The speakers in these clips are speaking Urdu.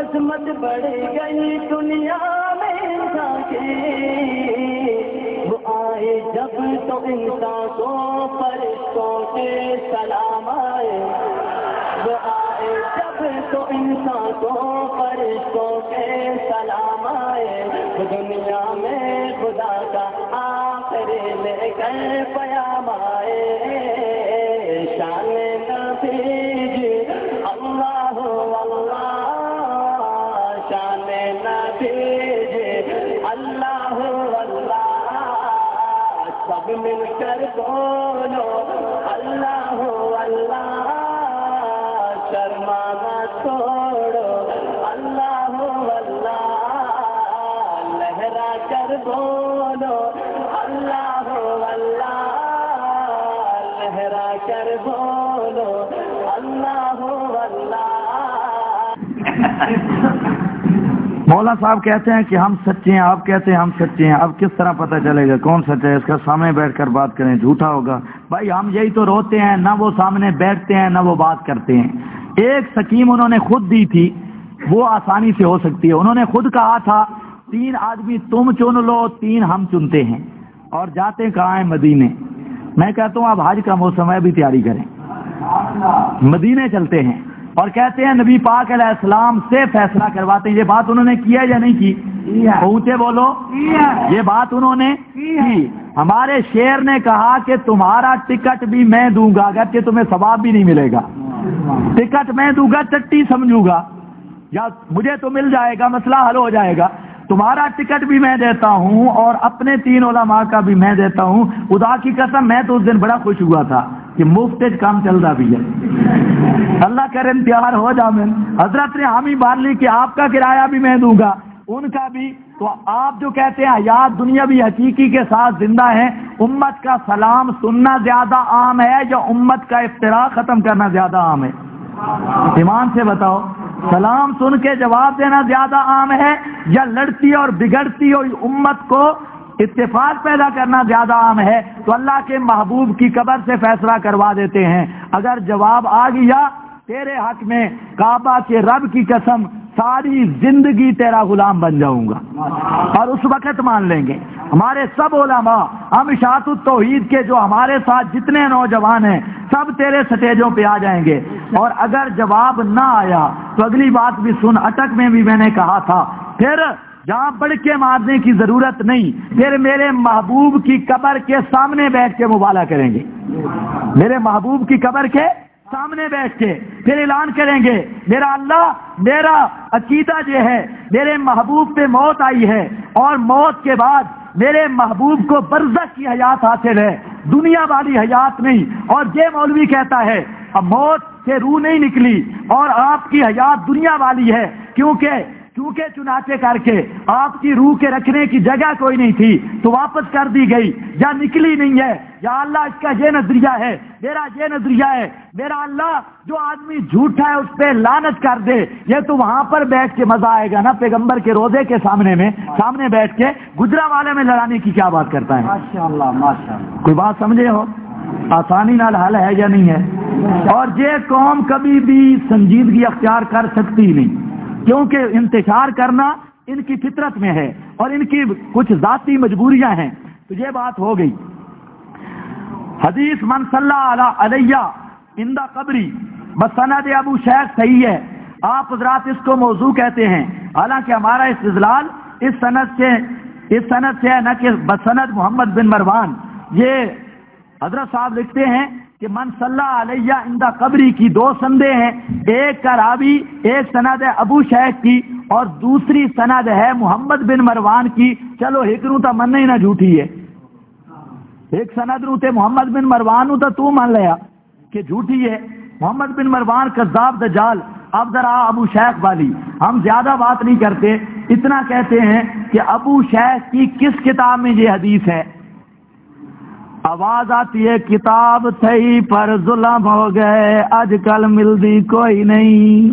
عظمت بڑھ گئی دنیا میں انسان کی، وہ آئے جب تو انسان کو فرشتوں کے سلام آئے، وہ آئے جب تو انسان کو فرشتوں کے سلام آئے، دنیا میں خدا کا آخری لے کر پیام آئے، شان نبی جی اللہ اللہ، شان نبی جی اللہ اللہ، سب مل کر بولو اللہ اللہ، شرما نہ چھوڑو اللہ اللہ، لہرا کر بولو اللہ اللہ، لہرا کر بولو اللہ اللہ۔ مولا صاحب کہتے ہیں کہ ہم سچے ہیں، آپ کہتے ہیں ہم سچے ہیں، اب کس طرح پتہ چلے گا کون سچا ہے؟ اس کا سامنے بیٹھ کر بات کریں جھوٹا ہوگا۔ بھائی ہم یہی تو روتے ہیں، نہ وہ سامنے بیٹھتے ہیں نہ وہ بات کرتے ہیں۔ ایک سکیم انہوں نے خود دی تھی، وہ آسانی سے ہو سکتی ہے۔ انہوں نے خود کہا تھا 3 آدمی تم چن لو، 3 ہم چنتے ہیں، اور جاتے کہاں ہیں؟ مدینے۔ میں کہتا ہوں اب حج کا موسم ہے، بھی تیاری کریں، مدینے چلتے ہیں، اور کہتے ہیں نبی پاک علیہ السلام سے فیصلہ کرواتے ہیں۔ یہ بات انہوں نے کیا یا نہیں کی؟ اونچے بولو، یہ بات انہوں نے کی۔ ہمارے شیر نے کہا کہ تمہارا ٹکٹ بھی میں دوں گا، اگرچہ تمہیں ثواب بھی نہیں ملے گا، ٹکٹ میں دوں گا، چٹی سمجھوں گا، یا مجھے تو مل جائے گا، مسئلہ حل ہو جائے گا۔ تمہارا ٹکٹ بھی میں دیتا ہوں اور اپنے 3 علماء کا بھی میں دیتا ہوں۔ خدا کی قسم میں تو اس دن بڑا خوش ہوا تھا کہ مفت کام چل رہا بھی ہے، اللہ کرے پیار ہو جا۔ میں حضرت نے حامی بار لی کہ آپ کا کرایہ بھی میں دوں گا، ان کا بھی۔ تو آپ جو کہتے ہیں حیات دنیاوی حقیقی کے ساتھ زندہ ہیں، امت کا سلام سننا زیادہ عام ہے یا امت کا افتراق ختم کرنا زیادہ عام ہے؟ ایمان سے بتاؤ، سلام سن کے جواب دینا زیادہ عام ہے یا لڑتی اور بگڑتی ہوئی امت کو اتفاق پیدا کرنا زیادہ عام ہے؟ تو اللہ کے محبوب کی قبر سے فیصلہ کروا دیتے ہیں۔ اگر جواب آ گیا تیرے حق میں، کعبہ کے رب کی قسم ساری زندگی تیرا غلام بن جاؤں گا، اور اس وقت مان لیں گے۔ ہمارے سب علماء، ہم اشاعت التوحید کے جو ہمارے ساتھ جتنے نوجوان ہیں، سب تیرے سٹیجوں پہ آ جائیں گے۔ اور اگر جواب نہ آیا تو اگلی بات بھی سن، اٹک میں بھی میں نے کہا تھا، پھر جہاں بڑھ کے مارنے کی ضرورت نہیں، پھر میرے محبوب کی قبر کے سامنے بیٹھ کے مبالغہ کریں گے، میرے محبوب کی قبر کے سامنے بیٹھ کے پھر اعلان کریں گے، میرا اللہ، میرا عقیدہ یہ ہے میرے محبوب پہ موت آئی ہے، اور موت کے بعد میرے محبوب کو برزخ کی حیات حاصل ہے، دنیا والی حیات نہیں۔ اور یہ مولوی کہتا ہے اب موت سے روح نہیں نکلی اور آپ کی حیات دنیا والی ہے، کیونکہ چنانچہ کر کے آپ کی روح کے رکھنے کی جگہ کوئی نہیں تھی تو واپس کر دی گئی، یا نکلی نہیں ہے۔ یا اللہ اس کا یہ نظریہ ہے، میرا یہ نظریہ ہے، میرا اللہ جو آدمی جھوٹا ہے اس پہ لعنت کر دے۔ یہ تو وہاں پر بیٹھ کے مزہ آئے گا نا، پیغمبر کے روزے کے سامنے بیٹھ کے گجرانوالے میں لڑانے کی کیا بات کرتا ہے؟ ماشاءاللہ ماشاءاللہ، کوئی بات سمجھے ہو؟ آسانی نال حل ہے یا نہیں ہے؟ اور یہ قوم کبھی بھی سنجیدگی اختیار کر سکتی نہیں، کیونکہ انتشار کرنا ان کی فطرت میں ہے اور ان کی کچھ ذاتی مجبوریاں ہیں۔ تو یہ بات ہو گئی۔ حدیث من صلی علیہ عند قبری بسند ابو شیخ صحیح ہے، آپ حضرات اس کو موضوع کہتے ہیں، حالانکہ ہمارا استدلال اس سند سے ہے، نہ کہ بسند محمد بن مروان۔ یہ حضرت صاحب لکھتے ہیں کہ من صلی علیہ عند قبری کی 2 سندیں ہیں، ایک کا راوی، ایک سند ہے ابو شیخ کی اور دوسری سند ہے محمد بن مروان کی۔ چلو ایک نو تا من ہی نہ جھوٹی ہے، ایک سند نو تے محمد بن مروان نو تو مان لیا کہ جھوٹی ہے، محمد بن مروان کذاب دجال۔ اب ذرا ابو شیخ والی ہم زیادہ بات نہیں کرتے، اتنا کہتے ہیں کہ ابو شیخ کی کس کتاب میں یہ حدیث ہے؟ آواز آتی ہے کتاب تھی پر ظلم ہو گئے، آج کل ملدی کوئی نہیں،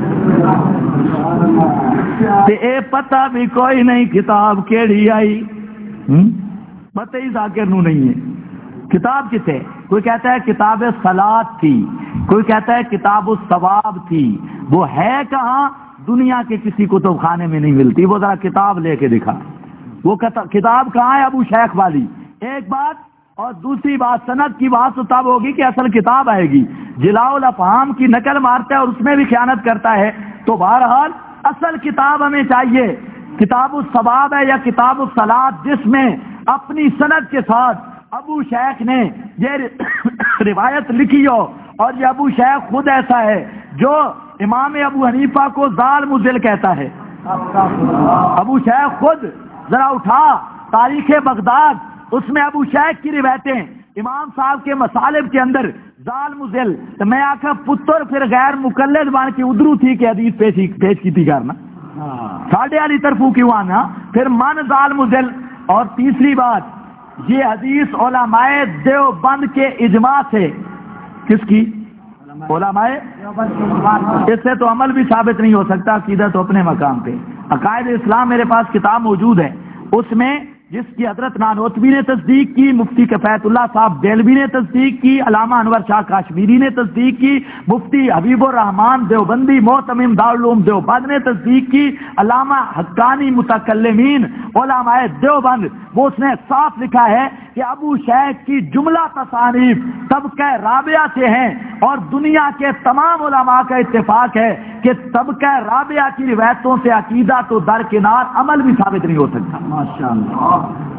تے اے پتہ بھی کوئی نہیں کتاب کیڑی آئی، پتہ ہی ذاکر نو نہیں ہے۔ کتاب کتے؟ کوئی کہتا ہے کتاب صلاۃ تھی، کوئی کہتا ہے کتاب الثواب تھی، وہ ہے کہاں؟ دنیا کے کسی کتب خانے میں نہیں ملتی. وہ ذرا کتاب لے کے دکھا. وہ کتاب کہاں ہے؟ ابو شیخ والی. ایک بات. اور دوسری بات، سند کی بات تو تب ہوگی کہ اصل کتاب آئے گی. جلاء الافہام کی نقل مارتا ہے اور اس میں بھی خیانت کرتا ہے. تو بہرحال اصل کتاب ہمیں چاہیے. کتاب الثواب ہے یا کتاب الصلاۃ، جس میں اپنی سند کے ساتھ ابو شیخ نے یہ روایت لکھی ہو. اور یہ ابو شیخ خود ایسا ہے جو امام ابو حنیفہ کو ضال مضل کہتا ہے. ابو شیخ خود ذرا اٹھا تاریخ بغداد، اس میں ابو شیخ کی روایتیں امام صاحب کے مصالب کے اندر ضال مضل. تو میں آخر پتر پھر غیر مقلد بان کی ادرو تھی کہ حدیث پیش کی تھی کرنا ساڑھے علی طرفوں کی وانا پھر من ضال مضل. اور تیسری بات، یہ حدیث علماء دیوبند کے اجماع سے، کس کی؟ علماء. اس سے تو عمل بھی ثابت نہیں ہو سکتا، عقیدہ تو اپنے مقام پہ. عقائد اسلام میرے پاس کتاب موجود ہے، اس میں جس کی حضرت نانوتوی نے تصدیق کی، مفتی کفایت اللہ صاحب دہلوی نے تصدیق کی، علامہ انور شاہ کاشمیری نے تصدیق کی، مفتی حبیب الرحمان دیوبندی معتمم دارالعلوم دیوبند نے تصدیق کی، علامہ حقانی متکلمین علماء دیوبند، وہ اس نے صاف لکھا ہے کہ ابو شیخ کی جملہ تصانیف طبقہ رابعہ سے ہیں. اور دنیا کے تمام علماء کا اتفاق ہے کہ طبقہ رابعہ کی روایتوں سے عقیدہ تو درکنار، عمل بھی ثابت نہیں ہو سکتا. ماشاءاللہ.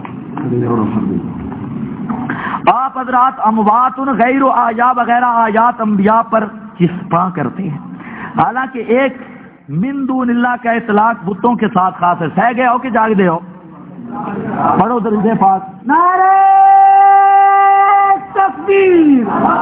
آپ حضرات اموات غیر آیا وغیرہ آیات انبیاء پر چسپاں کرتے ہیں، حالانکہ ایک من دون اللہ کا اطلاق بتوں کے ساتھ خاص ہے. سہ گئے ہو کہ جاگ دے ہو؟ پڑھو درود پاک. نعرہ تکبیر.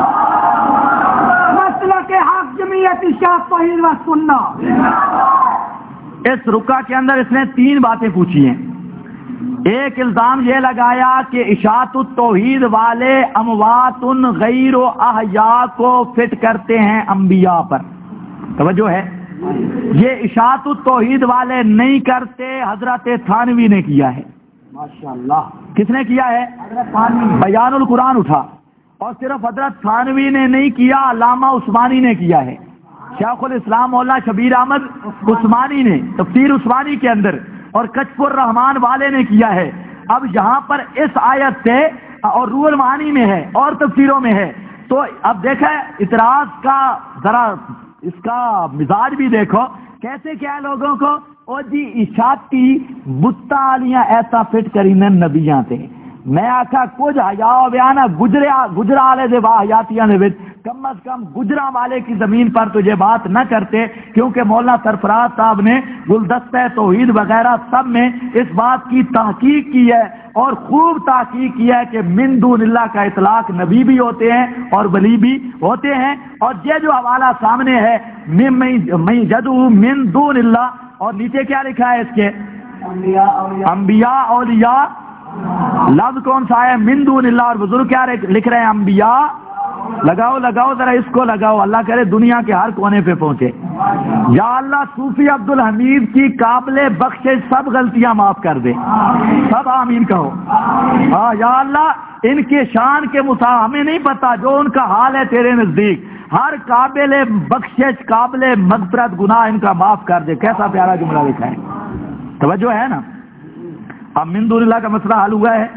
مسلک حق جمعیت شاہ توحید و سنت. اس رکعہ کے اندر اس نے 3 باتیں پوچھی ہیں. ایک الزام یہ لگایا کہ اشاعت التوحید والے اموات غیر و احیاء کو فٹ کرتے ہیں انبیاء پر. توجہ ہے، یہ اشاعت التوحید والے نہیں کرتے، حضرت تھانوی نے کیا ہے. ماشاءاللہ. کس نے کیا ہے؟ حضرت تھانوی. بیان القرآن اٹھا، اور صرف حضرت تھانوی نے نہیں کیا، علامہ عثمانی نے کیا ہے. شیخ الاسلام مولانا شبیر احمد عثمانی نے تفسیر عثمانی کے اندر، اور کشف الرحمان والے نے کیا ہے. اب یہاں پر اس آیت سے اور روح المعانی میں ہے اور تفسیروں میں ہے. تو اب دیکھیں اعتراض کا ذرا اس کا مزاج بھی دیکھو کیسے کیا ہے لوگوں کو. او جی اشاعتی بتا والیاں ایسا فٹ کرینے نبیاں تے. میں آکھا کچھ حیا بیان گجرا والے دے واہیاتیاں دے وچ کم از کم گجرا والے کی زمین پر تو یہ بات نہ کرتے، کیونکہ مولانا سرفراز صاحب نے گلدستہ توحید وغیرہ سب میں اس بات کی تحقیق کی ہے، اور خوب تحقیق کی ہے کہ من دون اللہ کا اطلاق نبی بھی ہوتے ہیں اور ولی بھی ہوتے ہیں. اور یہ جو حوالہ سامنے ہے من جدو من دون اللہ، اور نیچے کیا لکھا ہے اس کے؟ انبیاء اولیاء. لفظ کون سا ہے؟ من دون اللہ. اور بزرگ کیا لکھ رہے ہیں؟ انبیاء. لگاؤ ذرا اس کو لگاؤ، اللہ کرے دنیا کے ہر کونے پہ پہنچے. یا اللہ صوفی عبد الحمید کی قابل بخشش سب غلطیاں معاف کر دے. سب آمین کہو. ہاں یا اللہ ان کے شان کے مطابق ہمیں نہیں پتا جو ان کا حال ہے تیرے نزدیک، ہر قابل بخشش قابل مغفرت گناہ ان کا معاف کر دے. کیسا پیارا جملہ لکھا ہے. توجہ ہے نا. اب من دون اللہ کا مسئلہ حل ہوا ہے.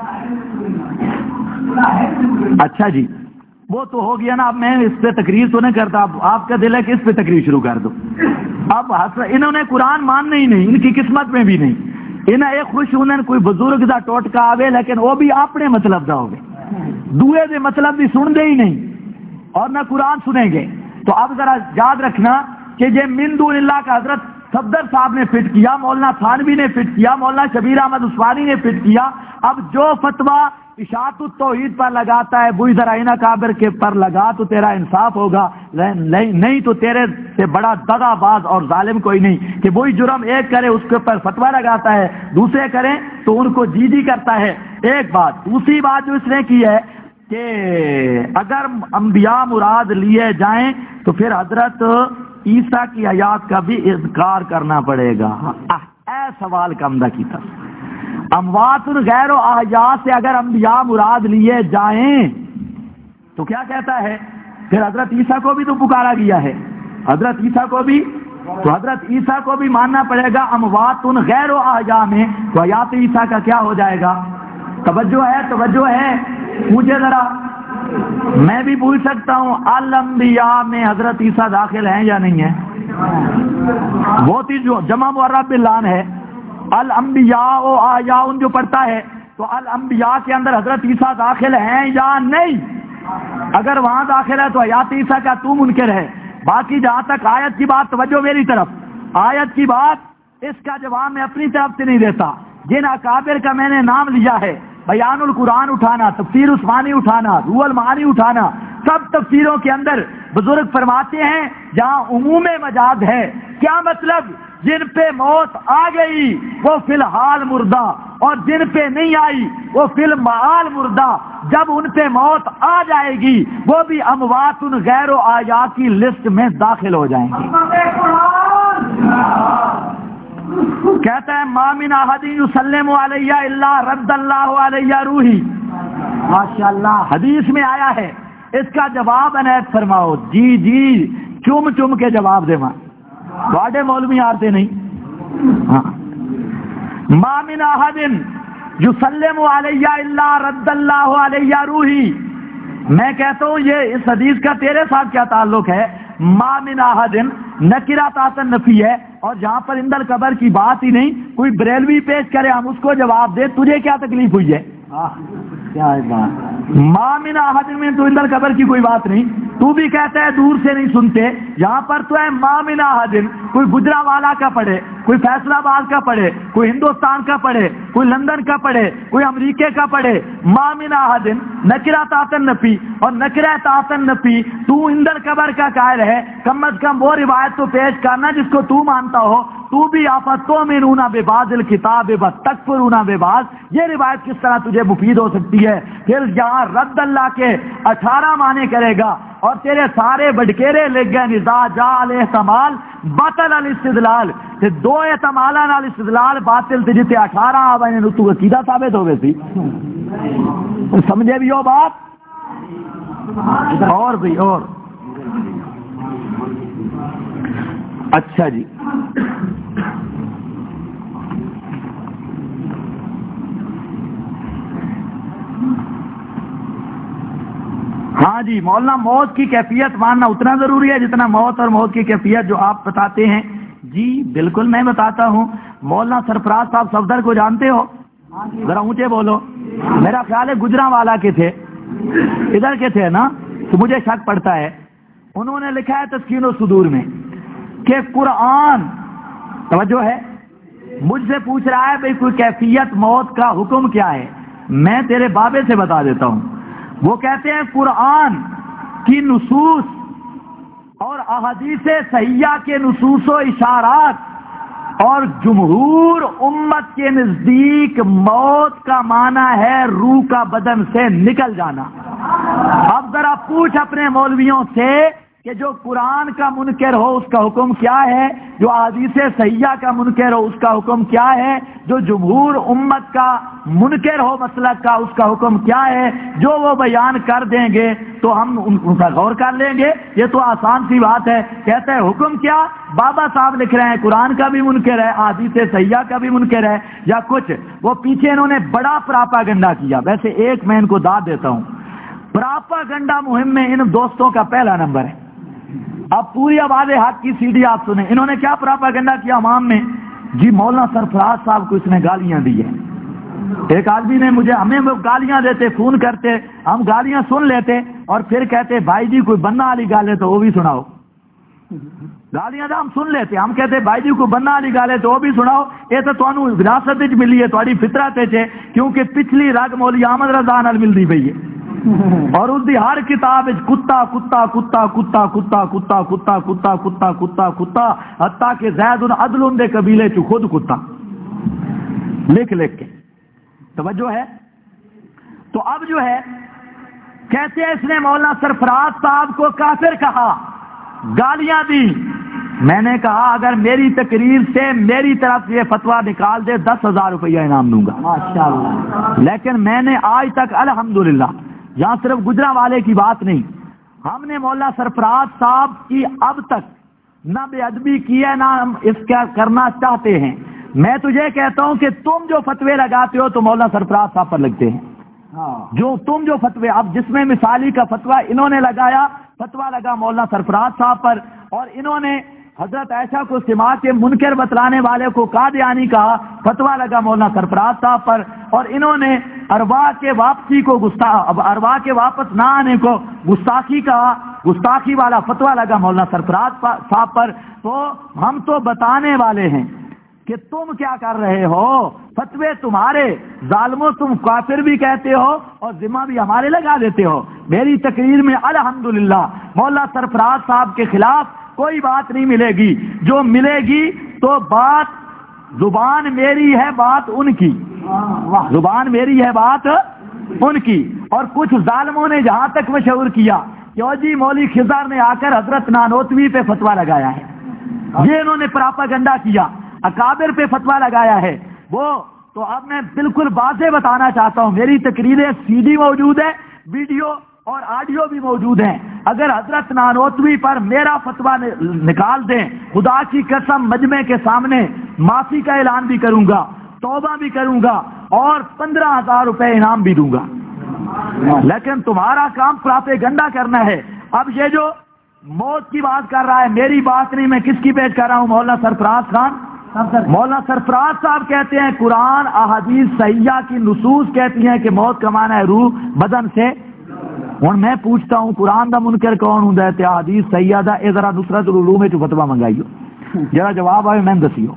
اچھا جی وہ تو ہو گیا نا. اب میں اس پہ تقریر تو نہیں کرتا، اب آپ کا دل ہے کہ اس پہ تقریر شروع کر دو. اب انہوں نے قرآن ماننا ہی نہیں، ان کی قسمت میں بھی نہیں. انہیں ایک خوش ہونے کوئی بزرگ دا ٹوٹکا آوے، لیکن وہ بھی اپنے مطلب دا ہوگے، دوئے دے مطلب بھی سن دے ہی نہیں اور نہ قرآن سنیں گے. تو اب ذرا یاد رکھنا کہ یہ من دون اللہ کا حضرت صفدر صاحب نے فٹ کیا، مولانا تھانوی نے فٹ کیا، مولانا شبیر احمد عثمانی نے فٹ کیا. اب جو فتویٰ اشاعت التوحید پر لگاتا ہے وہی ذرا انہ کابر کے پر لگا تو تیرا انصاف ہوگا، نہیں تو تیرے سے بڑا دغا باز اور ظالم کوئی نہیں کہ وہی جرم ایک کرے اس کے پر فتویٰ لگاتا ہے، دوسرے کریں تو ان کو جی کرتا ہے. ایک بات. دوسری بات جو اس نے کی ہے کہ اگر انبیاء مراد لیے جائیں تو پھر حضرت عیسیٰ کی آیات کا بھی اذکار کرنا پڑے گا. اے سوال کا عمدہ کی طرف اموات غیر و احیاء سے اگر انبیاء مراد لیے جائیں تو کیا کہتا ہے؟ پھر حضرت عیسیٰ کو بھی تو پکارا گیا ہے، حضرت عیسیٰ کو بھی تو حضرت عیسیٰ کو بھی ماننا پڑے گا اموات غیر احیاء میں، تو حیات عیسیٰ کا کیا ہو جائے گا؟ توجہ ہے مجھے ذرا، میں بھی پوچھ سکتا ہوں الانبیاء میں حضرت عیسیٰ داخل ہیں یا نہیں ہیں؟ بہت ہی جو جمع معرب باللام ہے، الانبیاء و احیاء جو پڑھتا ہے تو الانبیاء کے اندر حضرت عیسیٰ داخل ہیں یا نہیں؟ اگر وہاں داخل ہے تو حیات عیسیٰ کا تو منکر ہے۔ باقی جہاں تک آیت کی بات، توجہ میری طرف، آیت کی بات، اس کا جواب میں اپنی طرف سے نہیں دیتا۔ جن اکابر کا میں نے نام لیا ہے، بیان القرآن اٹھانا، تفسیر عثمانی اٹھانا، روح المعانی اٹھانا، سب تفسیروں کے اندر بزرگ فرماتے ہیں جہاں عموم مجاز ہے، کیا مطلب؟ جن پہ موت آ گئی وہ فی الحال مردہ، اور جن پہ نہیں آئی وہ فی المعال مردہ۔ جب ان پہ موت آ جائے گی وہ بھی اموات غیر احیاء کی لسٹ میں داخل ہو جائیں گی۔ کہتا ہے ما من احد یسلم علی الا رد اللہ علیہ روحی، ماشاءاللہ حدیث میں آیا ہے، اس کا جواب عنایت فرماؤ۔ جی چم چم کے جواب دے ماں واڈے مولوی آتے نہیں۔ ما من احد یسلم علی الا رد اللہ علیہ روحی، میں کہتا ہوں یہ اس حدیث کا تیرے ساتھ کیا تعلق ہے؟ ما من احد نکرہ تحت نفی ہے، اور جہاں پر اندر قبر کی بات ہی نہیں، کوئی بریلوی پیش کرے ہم اس کو جواب دے، تجھے کیا تکلیف ہوئی ہے؟ کیا بات، ما من احد میں تو اندر قبر کی کوئی بات نہیں، تو بھی کہتا ہے دور سے نہیں سنتے، یہاں پر تو ہے ما من احد، کوئی گجرانوالہ کا پڑھے، کوئی فیصلہ آباد کا پڑھے، کوئی ہندوستان کا پڑھے، کوئی لندن کا پڑھے، کوئی امریکہ کا پڑھے، ما من احد نکرہ تحت نفی، اور نکرہ تحت نفی تو اندر قبر کا قائل ہے، کم از کم وہ روایت تو پیش کرنا جس کو تو مانتا ہو۔ تو بھی افتؤمنون ببعض الکتاب وتکفرون ببعض، یہ روایت کس طرح تجھے مفید ہو سکتی ہے؟ پھر جہاں رد اللہ کے 18 معنی کرے گا اور تیرے سارے بٹکیرے لکھ گئے نزا جا الاحتمال باطل الاستدلال، تے دو احتمالاں نال استدلال باطل تے جتے 18 آوے نے تو عقیدہ ثابت ہو گئی سی۔ سمجھے بھی ہو بات؟ اور بھی اور اچھا جی، ہاں جی مولانا، موت کی کیفیت ماننا اتنا ضروری ہے جتنا موت اور موت کی کیفیت جو آپ بتاتے ہیں۔ جی بالکل میں بتاتا ہوں۔ مولانا سرفراز صاحب صفدر کو جانتے ہو؟ ذرا اونچے بولو۔ میرا خیال ہے گجرانوالہ کے تھے، ادھر کے تھے نا، تو مجھے شک پڑتا ہے۔ انہوں نے لکھا ہے تسکین الصدور میں کہ قرآن، توجہ ہے، مجھ سے پوچھ رہا ہے بھئی کوئی کیفیت موت کا حکم کیا ہے؟ میں تیرے بابے سے بتا دیتا ہوں۔ وہ کہتے ہیں قرآن کی نصوص اور احادیث صحیحہ کے نصوص و اشارات اور جمہور امت کے نزدیک موت کا معنی ہے روح کا بدن سے نکل جانا۔ اب ذرا پوچھ اپنے مولویوں سے کہ جو قرآن کا منکر ہو اس کا حکم کیا ہے، جو احادیث صحیحہ کا منکر ہو اس کا حکم کیا ہے، جو جمہور امت کا منکر ہو مسلک کا اس کا حکم کیا ہے؟ جو وہ بیان کر دیں گے تو ہم ان کا غور کر لیں گے، یہ تو آسان سی بات ہے۔ کہتے ہیں حکم کیا؟ بابا صاحب لکھ رہے ہیں قرآن کا بھی منکر ہے، احادیث صحیحہ کا بھی منکر ہے، یا کچھ وہ پیچھے انہوں نے بڑا پراپاگنڈا کیا۔ ویسے ایک میں ان کو داد دیتا ہوں، پراپاگنڈا مہم میں ان دوستوں کا پہلا نمبر ہے۔ اب پوری آواز حق کی سی ڈی آپ سنیں، انہوں نے کیا پراپاگنڈا کیا عوام میں؟ جی مولانا سرفراز صاحب کو اس نے گالیاں دی ہیں۔ ایک آدمی نے مجھے، ہمیں وہ گالیاں دیتے، فون کرتے، ہم گالیاں سن لیتے اور پھر کہتے بھائی جی کوئی بننا والی گال ہے تو وہ بھی سناؤ۔ گالیاں تو ہم سن لیتے، ہم کہتے بھائی جی کوئی بننا والی گال ہے تو وہ بھی سناؤ، یہ تو تانوں وراثت وچ ملی ہے، تہاڈی فطرت وچ ہے، کیونکہ پچھلی رگ مولی احمد رضا نال ملدی پئی ہے، اور اس دی ہر کتاب وچ کتا کتا کتا کتا کتا کتا کتا کتا کتا کتا کتا حتیٰ کہ زید عدل دے قبیلے چ خود کتا لکھ لکھ کے، توجہ ہے۔ تو اب جو ہے کہتے ہیں اس نے مولانا سرفراز صاحب کو کافر کہا، گالیاں دی۔ میں نے کہا اگر میری تقریر سے میری طرف یہ فتویٰ نکال دے 10,000 روپیہ انعام دوں گا، ماشاءاللہ۔ لیکن میں نے آج تک الحمدللہ، یہاں صرف گجرانوالے کی بات نہیں، ہم نے مولانا سرفراز صاحب کی اب تک نہ بے ادبی کی ہے، نہ ہم اس کا کرنا چاہتے ہیں. میں تجھے کہتا ہوں کہ تم جو فتوے لگاتے ہو تو مولانا سرفراز صاحب پر لگتے ہیں. جو فتوے، اب جس میں مثالی کا فتویٰ انہوں نے لگایا، فتویٰ لگا مولانا سرفراز صاحب پر، اور انہوں نے حضرت عائشہ کو سما کے منکر بتلانے والے کو قادیانی کہا، فتویٰ لگا مولانا سرفراز صاحب پر، اور انہوں نے ارواح کے واپسی کو ارواح کے واپس نہ آنے کو گستاخی کہا، گستاخی والا فتویٰ لگا مولانا سرفراز صاحب پر. تو ہم تو بتانے والے ہیں کہ تم کیا کر رہے ہو، فتوے تمہارے، ظالموں تم کافر بھی کہتے ہو اور ذمہ بھی ہمارے لگا دیتے ہو. میری تقریر میں الحمدللہ مولانا سرفراز صاحب کے خلاف کوئی بات نہیں ملے گی. جو ملے گی تو بات، زبان میری ہے، بات ان کی، زبان میری ہے، بات ان کی. اور کچھ ظالموں نے جہاں تک مشہور کیا کہ جی مولوی خضر نے آ کر حضرت نانوتوی پہ فتویٰ لگایا ہے، یہ انہوں نے پراپاگنڈا کیا، اکابر پہ فتویٰ لگایا ہے. وہ تو اب میں بالکل واضح بتانا چاہتا ہوں، میری تقریریں سی ڈی موجود ہے، ویڈیو اور آڈیو بھی موجود ہیں. اگر حضرت نانوتوی پر میرا فتویٰ نکال دیں، خدا کی قسم مجمع کے سامنے معافی کا اعلان بھی کروں گا، توبہ بھی کروں گا، اور 15,000 روپے انعام بھی دوں گا. لیکن تمہارا کام پراپیگنڈا کرنا ہے. اب یہ جو موت کی بات کر رہا ہے، میری بات نہیں، میں کس کی پیش کر رہا ہوں؟ مولانا سرفراز خان. مولانا سرفراز صاحب کہتے ہیں قرآن احادیث صحیحہ کی نصوص کہتی ہیں کہ موت کا معنی ہے روح بدن سے. ہوں میں پوچھتا ہوں قرآن دا منکر کون ہوں؟ احادیث صحیحہ دا اے ذرا نصرت العلوم میں فتویٰ منگائیو، جرا جواب آئے میں دسیو.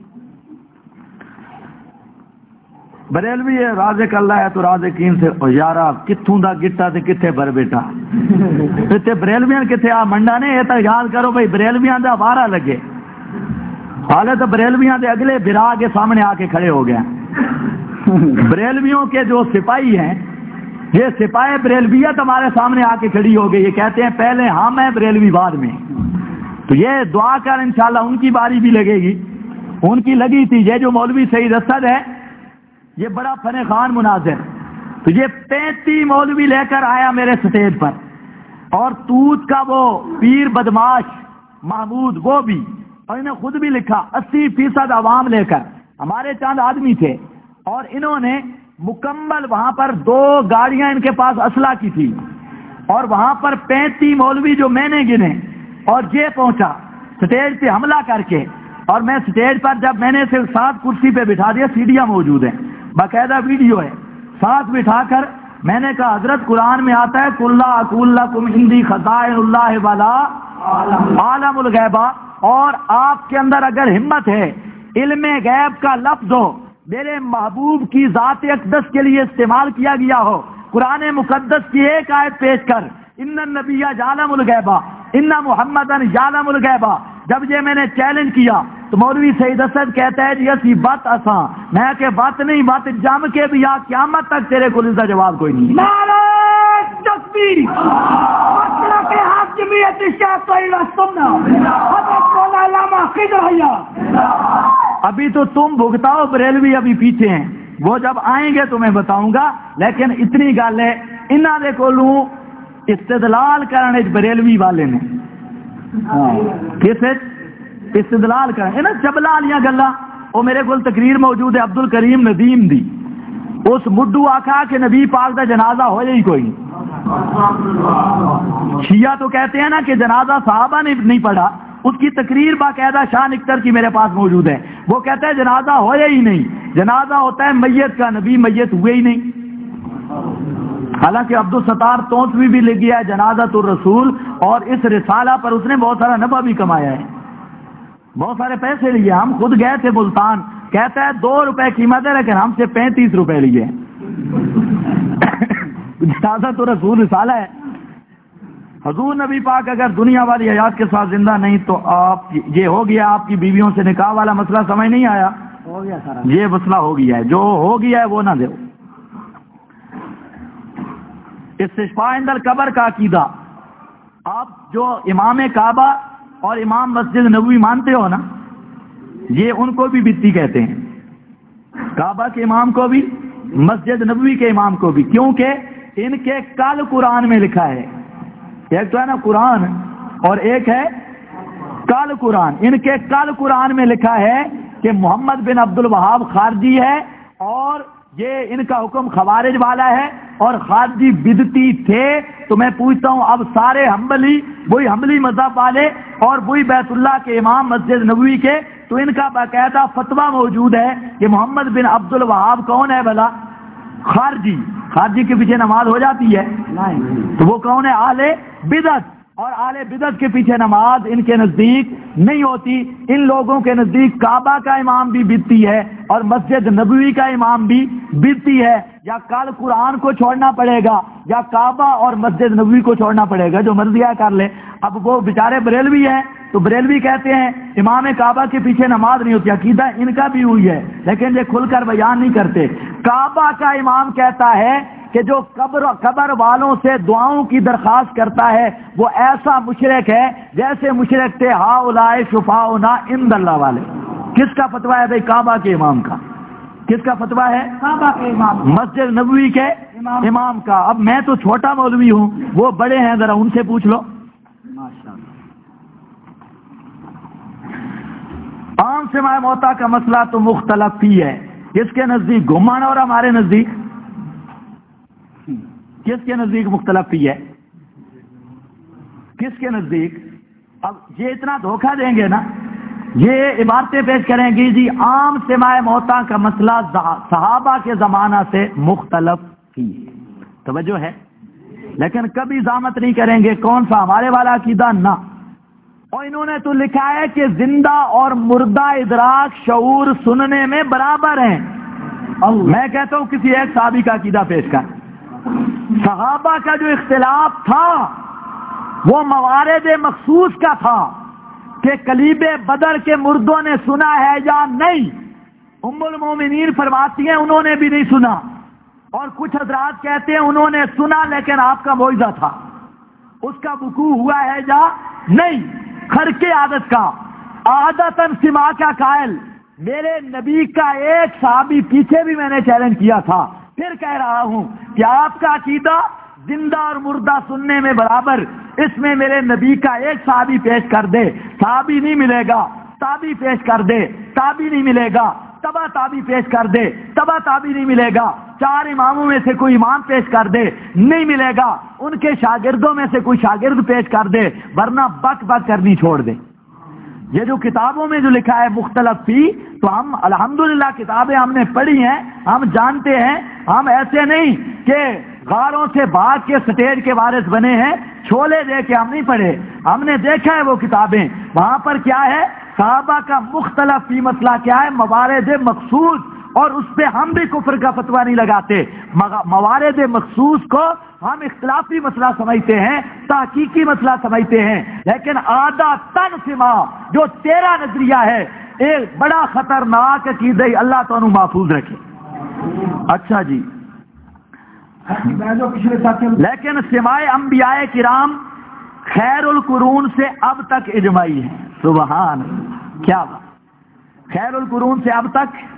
بریلوی ہے رازق اللہ ہے تو رازقین سے یارا کتھوں دا گٹا تے کتھے بر بیٹا تے بریلویاں کتھے آ منڈا نے. یہ تو یاد کرو بھائی بریلویاں دا وارا لگے، حالے تو بریلویاں دے اگلے برا کے سامنے آ کے کھڑے ہو گئے. بریلویوں کے جو سپاہی ہیں، یہ سپاہی بریلویت ہمارے سامنے آ کے کھڑی ہو گئی. یہ کہتے ہیں پہلے ہم ہیں بریلوی بعد میں. تو یہ دعا کر انشاءاللہ ان کی باری بھی لگے گی. ان کی لگی تھی. یہ جو مولوی سعید اسد ہے یہ بڑا فن خان مناظر، تو یہ 35 مولوی لے کر آیا میرے سٹیج پر، اور توت کا وہ پیر بدماش محمود وہ بھی، اور انہیں خود بھی لکھا 80% عوام لے کر. ہمارے چاند آدمی تھے، اور انہوں نے مکمل وہاں پر 2 گاڑیاں ان کے پاس اسلحہ کی تھی، اور وہاں پر 35 مولوی جو میں نے گنے، اور یہ پہنچا سٹیج پہ حملہ کر کے. اور میں سٹیج پر جب میں نے صرف 7 کرسی پہ بٹھا دیا، سیڑھیاں موجود ہیں، باقاعدہ ویڈیو ہے، 7 بٹھا کر میں نے کہا حضرت قرآن میں آتا ہے قُلْ لَا أَقُولُ لَكُمْ عِنْدِي خَزَائِنُ اللَّهِ وَلَا عَالِمُ الْغَيْبِ. اور آپ کے اندر اگر ہمت ہے علم غیب کا لفظ ہو میرے محبوب کی ذات اقدس کے لیے استعمال کیا گیا ہو، قرآن مقدس کی ایک آیت پیش کر، ان النبی یعلم الغیب ان محمدا یعلم الغیب. جب یہ میں نے چیلنج کیا تو مولوی سعید اسد کہتا ہے جی اسی بات آساں، میں کہ بات نہیں، بات جم کے بھی آ قیامت تک تیرے کو اس کا جواب کوئی نہیں. نعرہ تکبیر. مسلک حاکمیت شیخ طاہر السنہ حضرت مولانا علامہ خضر حیات. ابھی تو تم بھگتاؤ، بریلوی ابھی پیچھے ہیں، وہ جب آئیں گے تو میں بتاؤں گا. لیکن اتنی گل ہے انہاں دے کولوں استدلال کرنے بریلوی والے نے کس استدلال کرنے نا چبلا والیاں گلاں. وہ میرے کو تقریر موجود ہے عبد الکریم ندیم دی، اس مڈو آکھا کہ نبی پاک دا جنازہ ہوئے ہی کوئی. شیعہ تو کہتے ہیں نا کہ جنازہ صحابہ نے نہیں پڑھا. اس کی تقریر باقاعدہ شاہ نکتر کی میرے پاس موجود ہے. وہ کہتا ہے جنازہ ہوئے ہی نہیں، جنازہ ہوتا ہے میت کا، نبی میت ہوئے ہی نہیں. حالانکہ عبدالستار تونسوی بھی لکھ گیا ہے جنازۃ الرسول، اور اس رسالہ پر اس نے بہت سارا نفع بھی کمایا ہے، بہت سارے پیسے لیے. ہم خود گئے تھے ملتان، کہتا ہے 2 روپے قیمت ہے لیکن ہم سے 35 روپے لیے. جنازۃ الرسول رسالہ ہے. حضور نبی پاک اگر دنیا والی حیات کے ساتھ زندہ نہیں تو آپ یہ ہو گیا، آپ کی بیویوں سے نکاح والا مسئلہ سمجھ نہیں آیا، ہو گیا سارا، یہ مسئلہ ہو گیا ہے، جو ہو گیا ہے وہ نہ دو. استشفاء عند القبر کا عقیدہ، آپ جو امام کعبہ اور امام مسجد نبوی مانتے ہو نا، یہ ان کو بھی بتی کہتے ہیں، کعبہ کے امام کو بھی، مسجد نبوی کے امام کو بھی، کیونکہ ان کے کل قرآن میں لکھا ہے. ایک تو ہے نا قرآن اور ایک ہے کل قرآن، ان کے کل قرآن میں لکھا ہے کہ محمد بن عبد الوہاب خارجی ہے اور یہ ان کا حکم خوارج والا ہے اور خارجی بدعتی تھے. تو میں پوچھتا ہوں اب سارے حنبلی وہی حنبلی مذہب والے اور وہی بیت اللہ کے امام مسجد نبوی کے، تو ان کا باقاعدہ فتویٰ موجود ہے کہ محمد بن عبد الوہاب کون ہے بھلا؟ خارجی. خارجی کے پیچھے نماز ہو جاتی ہے؟ تو وہ کون ہے؟ اہل بدعت. اور اہل بدعت کے پیچھے نماز ان کے نزدیک نہیں ہوتی. ان لوگوں کے نزدیک کعبہ کا امام بھی بدعتی ہے اور مسجد نبوی کا امام بھی بدعتی ہے. یا کل قرآن کو چھوڑنا پڑے گا یا کعبہ اور مسجد نبوی کو چھوڑنا پڑے گا، جو مرضی ہے کر لے. اب وہ بیچارے بریلوی ہیں تو بریلوی کہتے ہیں امام کعبہ کے پیچھے نماز نہیں ہوتی. عقیدہ ان کا بھی ہوئی ہے لیکن یہ کھل کر بیان نہیں کرتے. کعبہ کا امام کہتا ہے کہ جو قبر والوں سے دعاؤں کی درخواست کرتا ہے وہ ایسا مشرک ہے جیسے مشرک تھے ہؤلاء شفاؤنا عند اللہ والے. کس کا فتویٰ ہے بھائی؟ کعبہ کے امام کا. کس کا فتویٰ ہے؟ کعبہ کے امام، مسجد نبوی کے امام کا. اب میں تو چھوٹا مولوی ہوں، وہ بڑے ہیں، ذرا ان سے پوچھ لو. عام سماع موتا کا مسئلہ تو مختلف ہی ہے. کس کے نزدیک گمان اور ہمارے نزدیک کس کے نزدیک مختلف ہی ہے؟ کس کے نزدیک؟ اب یہ اتنا دھوکہ دیں گے نا، یہ عبارتیں پیش کریں گی جی عام سماع موتا کا مسئلہ صحابہ کے زمانہ سے مختلف ہی ہے. توجہ ہے؟ لیکن کبھی ضامت نہیں کریں گے کون سا ہمارے والا عقیدہ نہ. اور انہوں نے تو لکھا ہے کہ زندہ اور مردہ ادراک شعور سننے میں برابر ہیں. میں کہتا ہوں کسی ایک صحابی کا عقیدہ پیش کر. صحابہ کا جو اختلاف تھا وہ موارد مخصوص کا تھا کہ کلیب بدر کے مردوں نے سنا ہے یا نہیں. ام المومنین فرماتی ہیں انہوں نے بھی نہیں سنا، اور کچھ حضرات کہتے ہیں انہوں نے سنا لیکن آپ کا معجزہ تھا. اس کا وقوع ہوا ہے یا نہیں؟ خرق عادت کا عادتاً سما کا قائل میرے نبی کا ایک صحابی، پیچھے بھی میں نے چیلنج کیا تھا، پھر کہہ رہا ہوں کہ آپ کا عقیدہ زندہ اور مردہ سننے میں برابر. اس میں میرے نبی کا ایک صحابی پیش کر دے، صحابی نہیں ملے گا. تابی پیش کر دے، تابی نہیں ملے گا. تبا تابی پیش کر دے، تبا تابی نہیں ملے گا. 4 اماموں میں سے کوئی امام پیش کر دے، نہیں ملے گا. ان کے شاگردوں میں سے کوئی شاگرد پیش کر دے، ورنہ بک بک کرنی چھوڑ دے. یہ جو کتابوں میں جو لکھا ہے مختلف فی، تو ہم الحمدللہ کتابیں ہم نے پڑھی ہیں، ہم جانتے ہیں. ہم ایسے نہیں کہ غاروں سے بھاگ کے سٹیج کے وارث بنے ہیں، چھولے دے کے ہم نہیں پڑھے. ہم نے دیکھا ہے وہ کتابیں، وہاں پر کیا ہے صحابہ کا مختلف فی مسئلہ کیا ہے، موارد مخصوص. اور اس پہ ہم بھی کفر کا فتویٰ نہیں لگاتے. موارد مخصوص کو ہم اختلافی مسئلہ سمجھتے ہیں، تحقیقی مسئلہ سمجھتے ہیں. لیکن آدھا تن سما جو تیرا نظریہ ہے ایک بڑا خطرناک عقیدہ، اللہ تو انہوں محفوظ رکھے. اچھا جی، لیکن سماع انبیاء کرام خیر القرون سے اب تک اجماعی ہے. سبحان اللہ، کیا بات! خیر القرون سے اب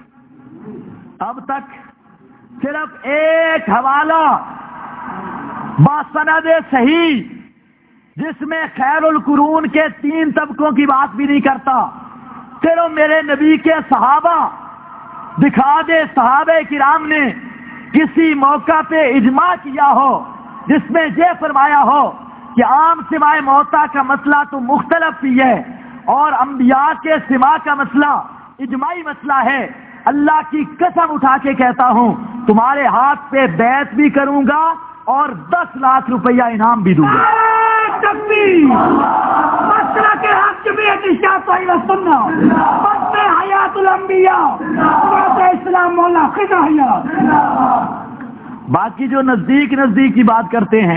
تک صرف ایک حوالہ باسند صحیح جس میں خیر القرون کے 3 طبقوں کی بات بھی نہیں کرتا. صرف میرے نبی کے صحابہ دکھا دے صحابہ کرام نے کسی موقع پہ اجماع کیا ہو جس میں یہ فرمایا ہو کہ عام سماع موتا کا مسئلہ تو مختلف ہی ہے اور انبیاء کے سماع کا مسئلہ اجماعی مسئلہ ہے. اللہ کی قسم اٹھا کے کہتا ہوں تمہارے ہاتھ پہ بیعت بھی کروں گا اور 10 لاکھ روپیہ انعام بھی دوں گا. تکبیر! مسئلہ کے حق میں اتشاف و سننا، مسئلہ حیات الانبیاء، اسلام مولا خدا حیات. باقی جو نزدیک کی بات کرتے ہیں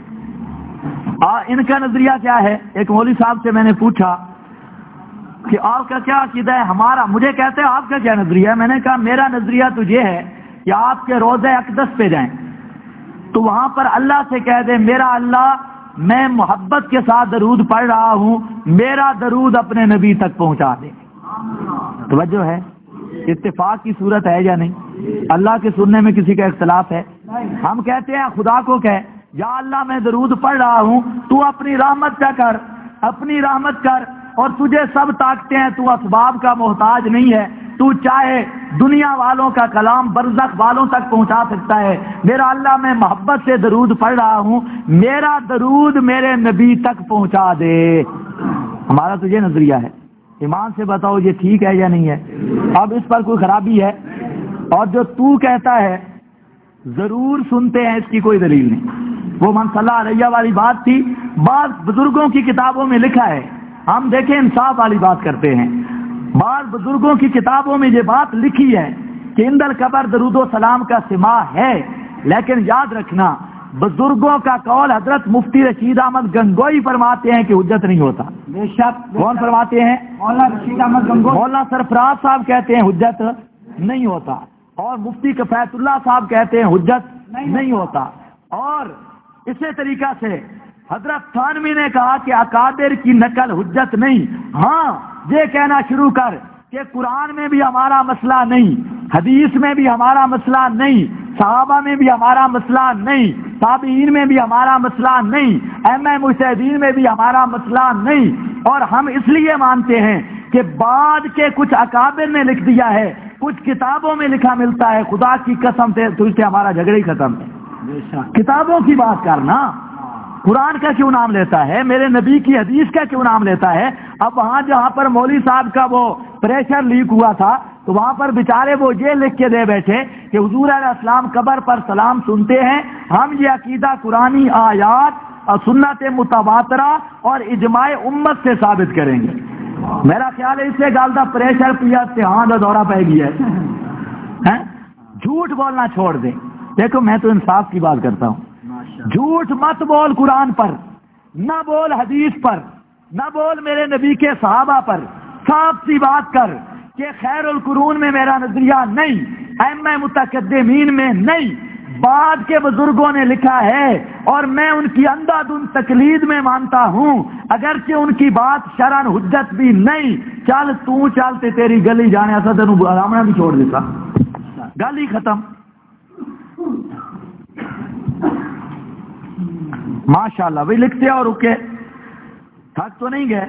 ان کا نظریہ کیا ہے؟ ایک مولوی صاحب سے میں نے پوچھا کہ آپ کا کیا عقیدہ ہے؟ مجھے کہتے ہیں آپ کا کیا نظریہ ہے؟ میں نے کہا میرا نظریہ تو یہ ہے کہ آپ کے روضہ اقدس پہ جائیں تو وہاں پر اللہ سے کہہ دیں میرا اللہ میں محبت کے ساتھ درود پڑھ رہا ہوں، میرا درود اپنے نبی تک پہنچا دے. توجہ ہے؟ اتفاق کی صورت ہے یا نہیں؟ اللہ کے سننے میں کسی کا اختلاف ہے؟ ہم کہتے ہیں خدا کو کہے یا اللہ میں درود پڑھ رہا ہوں، تو اپنی رحمت کا کر، اپنی رحمت کر اور تجھے سب طاقتیں ہیں، تو اسباب کا محتاج نہیں ہے، تو چاہے دنیا والوں کا کلام برزخ والوں تک پہنچا سکتا ہے۔ میرا اللہ میں محبت سے درود پڑھ رہا ہوں، میرا درود میرے نبی تک پہنچا دے۔ ہمارا تو یہ نظریہ ہے، ایمان سے بتاؤ یہ ٹھیک ہے یا نہیں ہے؟ اب اس پر کوئی خرابی ہے؟ اور جو تو کہتا ہے ضرور سنتے ہیں، اس کی کوئی دلیل نہیں۔ وہ من صلی علیہ والی بات تھی، بعض بزرگوں کی کتابوں میں لکھا ہے، ہم دیکھیں انصاف والی بات کرتے ہیں، بعض بزرگوں کی کتابوں میں یہ بات لکھی ہے کہ عند القبر درود و سلام کا سماع ہے، لیکن یاد رکھنا بزرگوں کا قول حضرت مفتی رشید احمد گنگوئی فرماتے ہیں کہ حجت نہیں ہوتا۔ بے شک کون فرماتے ہیں؟ مولانا رشید احمد گنگوئی۔ مولانا سرفراز صاحب کہتے ہیں حجت نہیں ہوتا، اور مفتی کفایت اللہ صاحب کہتے ہیں حجت نہیں ہوتا، اور اسی طریقہ سے حضرت تھانوی نے کہا کہ اکابر کی نقل حجت نہیں۔ ہاں یہ کہنا شروع کر کہ قرآن میں بھی ہمارا مسئلہ نہیں، حدیث میں بھی ہمارا مسئلہ نہیں، صحابہ میں بھی ہمارا مسئلہ نہیں، تابعین میں بھی ہمارا مسئلہ نہیں، ائمہ مجتہدین میں بھی ہمارا مسئلہ نہیں، اور ہم اس لیے مانتے ہیں کہ بعد کے کچھ اکابر نے لکھ دیا ہے، کچھ کتابوں میں لکھا ملتا ہے، خدا کی قسم تجھ سے ہمارا جھگڑا ہی ختم ہے۔ کتابوں کی بات کرنا، قرآن کا کیوں نام لیتا ہے، میرے نبی کی حدیث کا کیوں نام لیتا ہے؟ اب وہاں جہاں پر مولوی صاحب کا وہ پریشر لیک ہوا تھا تو وہاں پر بیچارے وہ یہ لکھ کے دے بیٹھے کہ حضور علیہ السلام قبر پر سلام سنتے ہیں، ہم یہ عقیدہ قرآنی آیات اور سنت متواترہ اور اجماع امت سے ثابت کریں گے۔ میرا خیال ہے اس سے گالدہ پریشر پیا ہاں دورہ پہ گیا ہے۔ جھوٹ بولنا چھوڑ دیں، دیکھو میں تو انصاف کی بات کرتا ہوں، جھوٹ مت بول قرآن پر، نہ بول حدیث پر، نہ بول میرے نبی کے صحابہ پر، صاف سی بات کر کہ خیر القرون میں میرا نظریہ نہیں، ائمہ متقدمین میں نہیں، بعد کے بزرگوں نے لکھا ہے اور میں ان کی اندھا دھند تقلید میں مانتا ہوں، اگرچہ ان کی بات شرعن حجت بھی نہیں۔ چل تو چلتے تیری گلی جانے ایسا تینوں برامنا بھی چھوڑ دیتا، گلی ختم۔ ماشاءاللہ بھائی لکھتے اور رکے، تھک تو نہیں گئے؟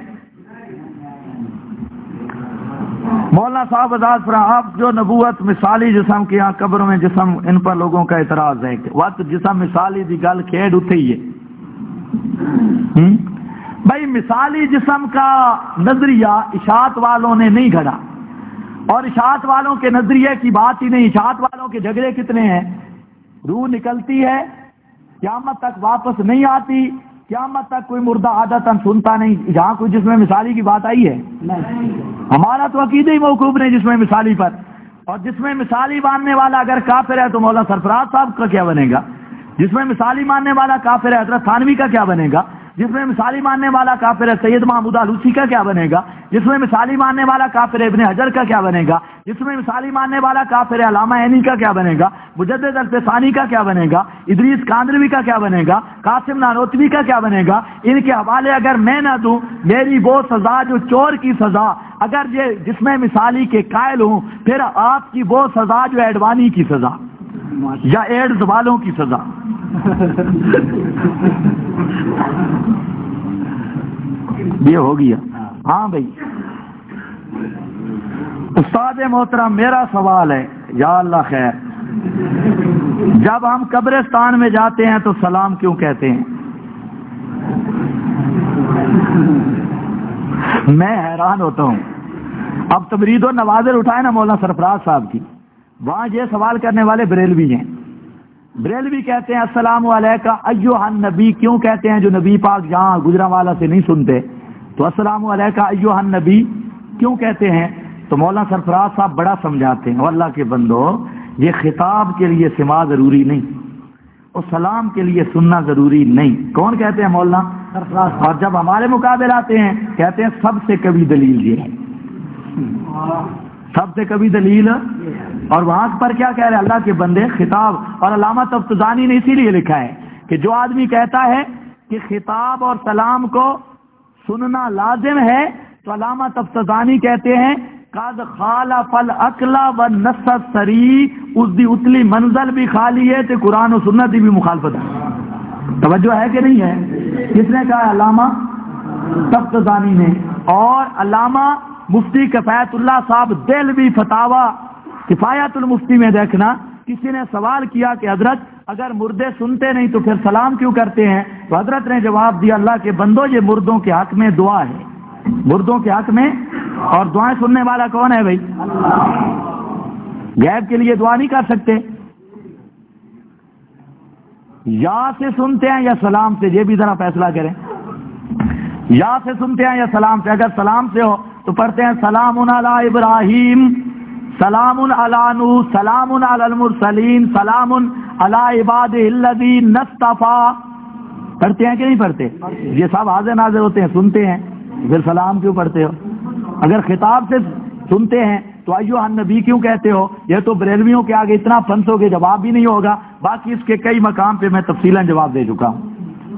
مولانا صاحب آزاد فرا آپ جو نبوت مثالی جسم کے یہاں قبروں میں جسم، ان پر لوگوں کا اعتراض ہے کہ وقت جسم مثالی دی گل کھیڑ اٹھے ہی ہے۔ بھائی مثالی جسم کا نظریہ اشاعت والوں نے نہیں گھڑا، اور اشاعت والوں کے نظریے کی بات ہی نہیں۔ اشاعت والوں کے جھگڑے کتنے ہیں، روح نکلتی ہے قیامت تک واپس نہیں آتی، قیامت تک کوئی مردہ عادتاً سنتا نہیں، جہاں کوئی جس میں مثالی کی بات آئی ہے نہیں۔ ہمارا تو عقیدہ ہی موقوف نہیں جس میں مثالی پر، اور جس میں مثالی ماننے والا اگر کافر ہے تو مولانا سرفراز صاحب کا کیا بنے گا؟ جس میں مثالی ماننے والا کافر ہے حضرت تھانوی کا کیا بنے گا؟ جس میں مثالی ماننے والا کافر ہے سید محمود آلوسی کا کیا بنے گا؟ جس میں مثالی ماننے والا کافر ہے ابن حجر کا کیا بنے گا؟ جس میں مثالی ماننے والا کافر ہے علامہ عینی کا کیا بنے گا؟ مجدد الفسانی کا کیا بنے گا؟ ادریس کاندلوی کا کیا بنے گا؟ قاسم نانوتوی کا کیا بنے گا؟ ان کے حوالے اگر میں نہ دوں، میری وہ سزا جو چور کی سزا، اگر یہ جس میں مثالی کے قائل ہوں، پھر آپ کی وہ سزا جو ایڈوانی کی سزا یا ایڈز والوں کی سزا۔ یہ ہو گیا۔ ہاں بھائی استاد محترم میرا سوال ہے، یا اللہ خیر، جب ہم قبرستان میں جاتے ہیں تو سلام کیوں کہتے ہیں؟ میں حیران ہوتا ہوں۔ اب تبرید و نوازل اٹھائے نا مولانا سرفراز صاحب کی، وہاں یہ سوال کرنے والے بریلوی ہیں۔ بریلوی کہتے ہیں السلام علیکم ایھا النبی، کیوں کہتے ہیں جو نبی پاک جہاں گجرانوالہ سے نہیں سنتے تو السلام علیکم ایھا النبی کیوں کہتے ہیں؟ تو مولانا سرفراز صاحب بڑا سمجھاتے ہیں، اللہ کے بندو یہ خطاب کے لیے سماع ضروری نہیں، اور سلام کے لیے سننا ضروری نہیں۔ کون کہتے ہیں؟ مولانا سرفراز۔ اور جب ہمارے مقابل آتے ہیں کہتے ہیں سب سے کبھی دلیل یہ ہے، سب سے کبھی دلیل، اور وہاں پر کیا کہہ رہے ہیں؟ اللہ کے بندے خطاب، اور علامہ تفتزانی نے اسی لیے لکھا ہے کہ جو آدمی کہتا ہے کہ خطاب اور سلام کو سننا لازم ہے تو علامہ تفتزانی کہتے ہیں قد خالف العقل والنص سری، اس دی اتلی منزل بھی خالی ہے تے قرآن و سنت دی بھی مخالفت ہے۔ توجہ ہے کہ نہیں ہے؟ کس نے کہا؟ علامہ تفتزانی نے۔ اور علامہ مفتی کفایت اللہ صاحب دہلوی فتاوی کفایت المفتی میں دیکھنا، کسی نے سوال کیا کہ حضرت اگر مردے سنتے نہیں تو پھر سلام کیوں کرتے ہیں؟ تو حضرت نے جواب دیا، اللہ کے بندو یہ مردوں کے حق میں دعا ہے، مردوں کے حق میں، اور دعائیں سننے والا کون ہے بھائی؟ غیب کے لیے دعا نہیں کر سکتے، یا سے سنتے ہیں یا سلام سے، یہ بھی ذرا فیصلہ کریں، یا سے سنتے ہیں یا سلام سے۔ اگر سلام سے ہو تو پڑھتے ہیں سلام علی ابراہیم، سلام علی نوح، سلام علی المرسلین، سلام علی عباد الذین اصطفیٰ، پڑھتے ہیں کہ نہیں پڑھتے؟ یہ سب حاضر ناظر ہوتے ہیں، سنتے ہیں، پھر سلام کیوں پڑھتے ہو؟ اگر خطاب سے سنتے ہیں تو ایھا النبی کیوں کہتے ہو؟ یہ تو بریلویوں کے آگے اتنا پھنسو گے جواب بھی نہیں ہوگا، باقی اس کے کئی مقام پہ میں تفصیلاً جواب دے چکا ہوں۔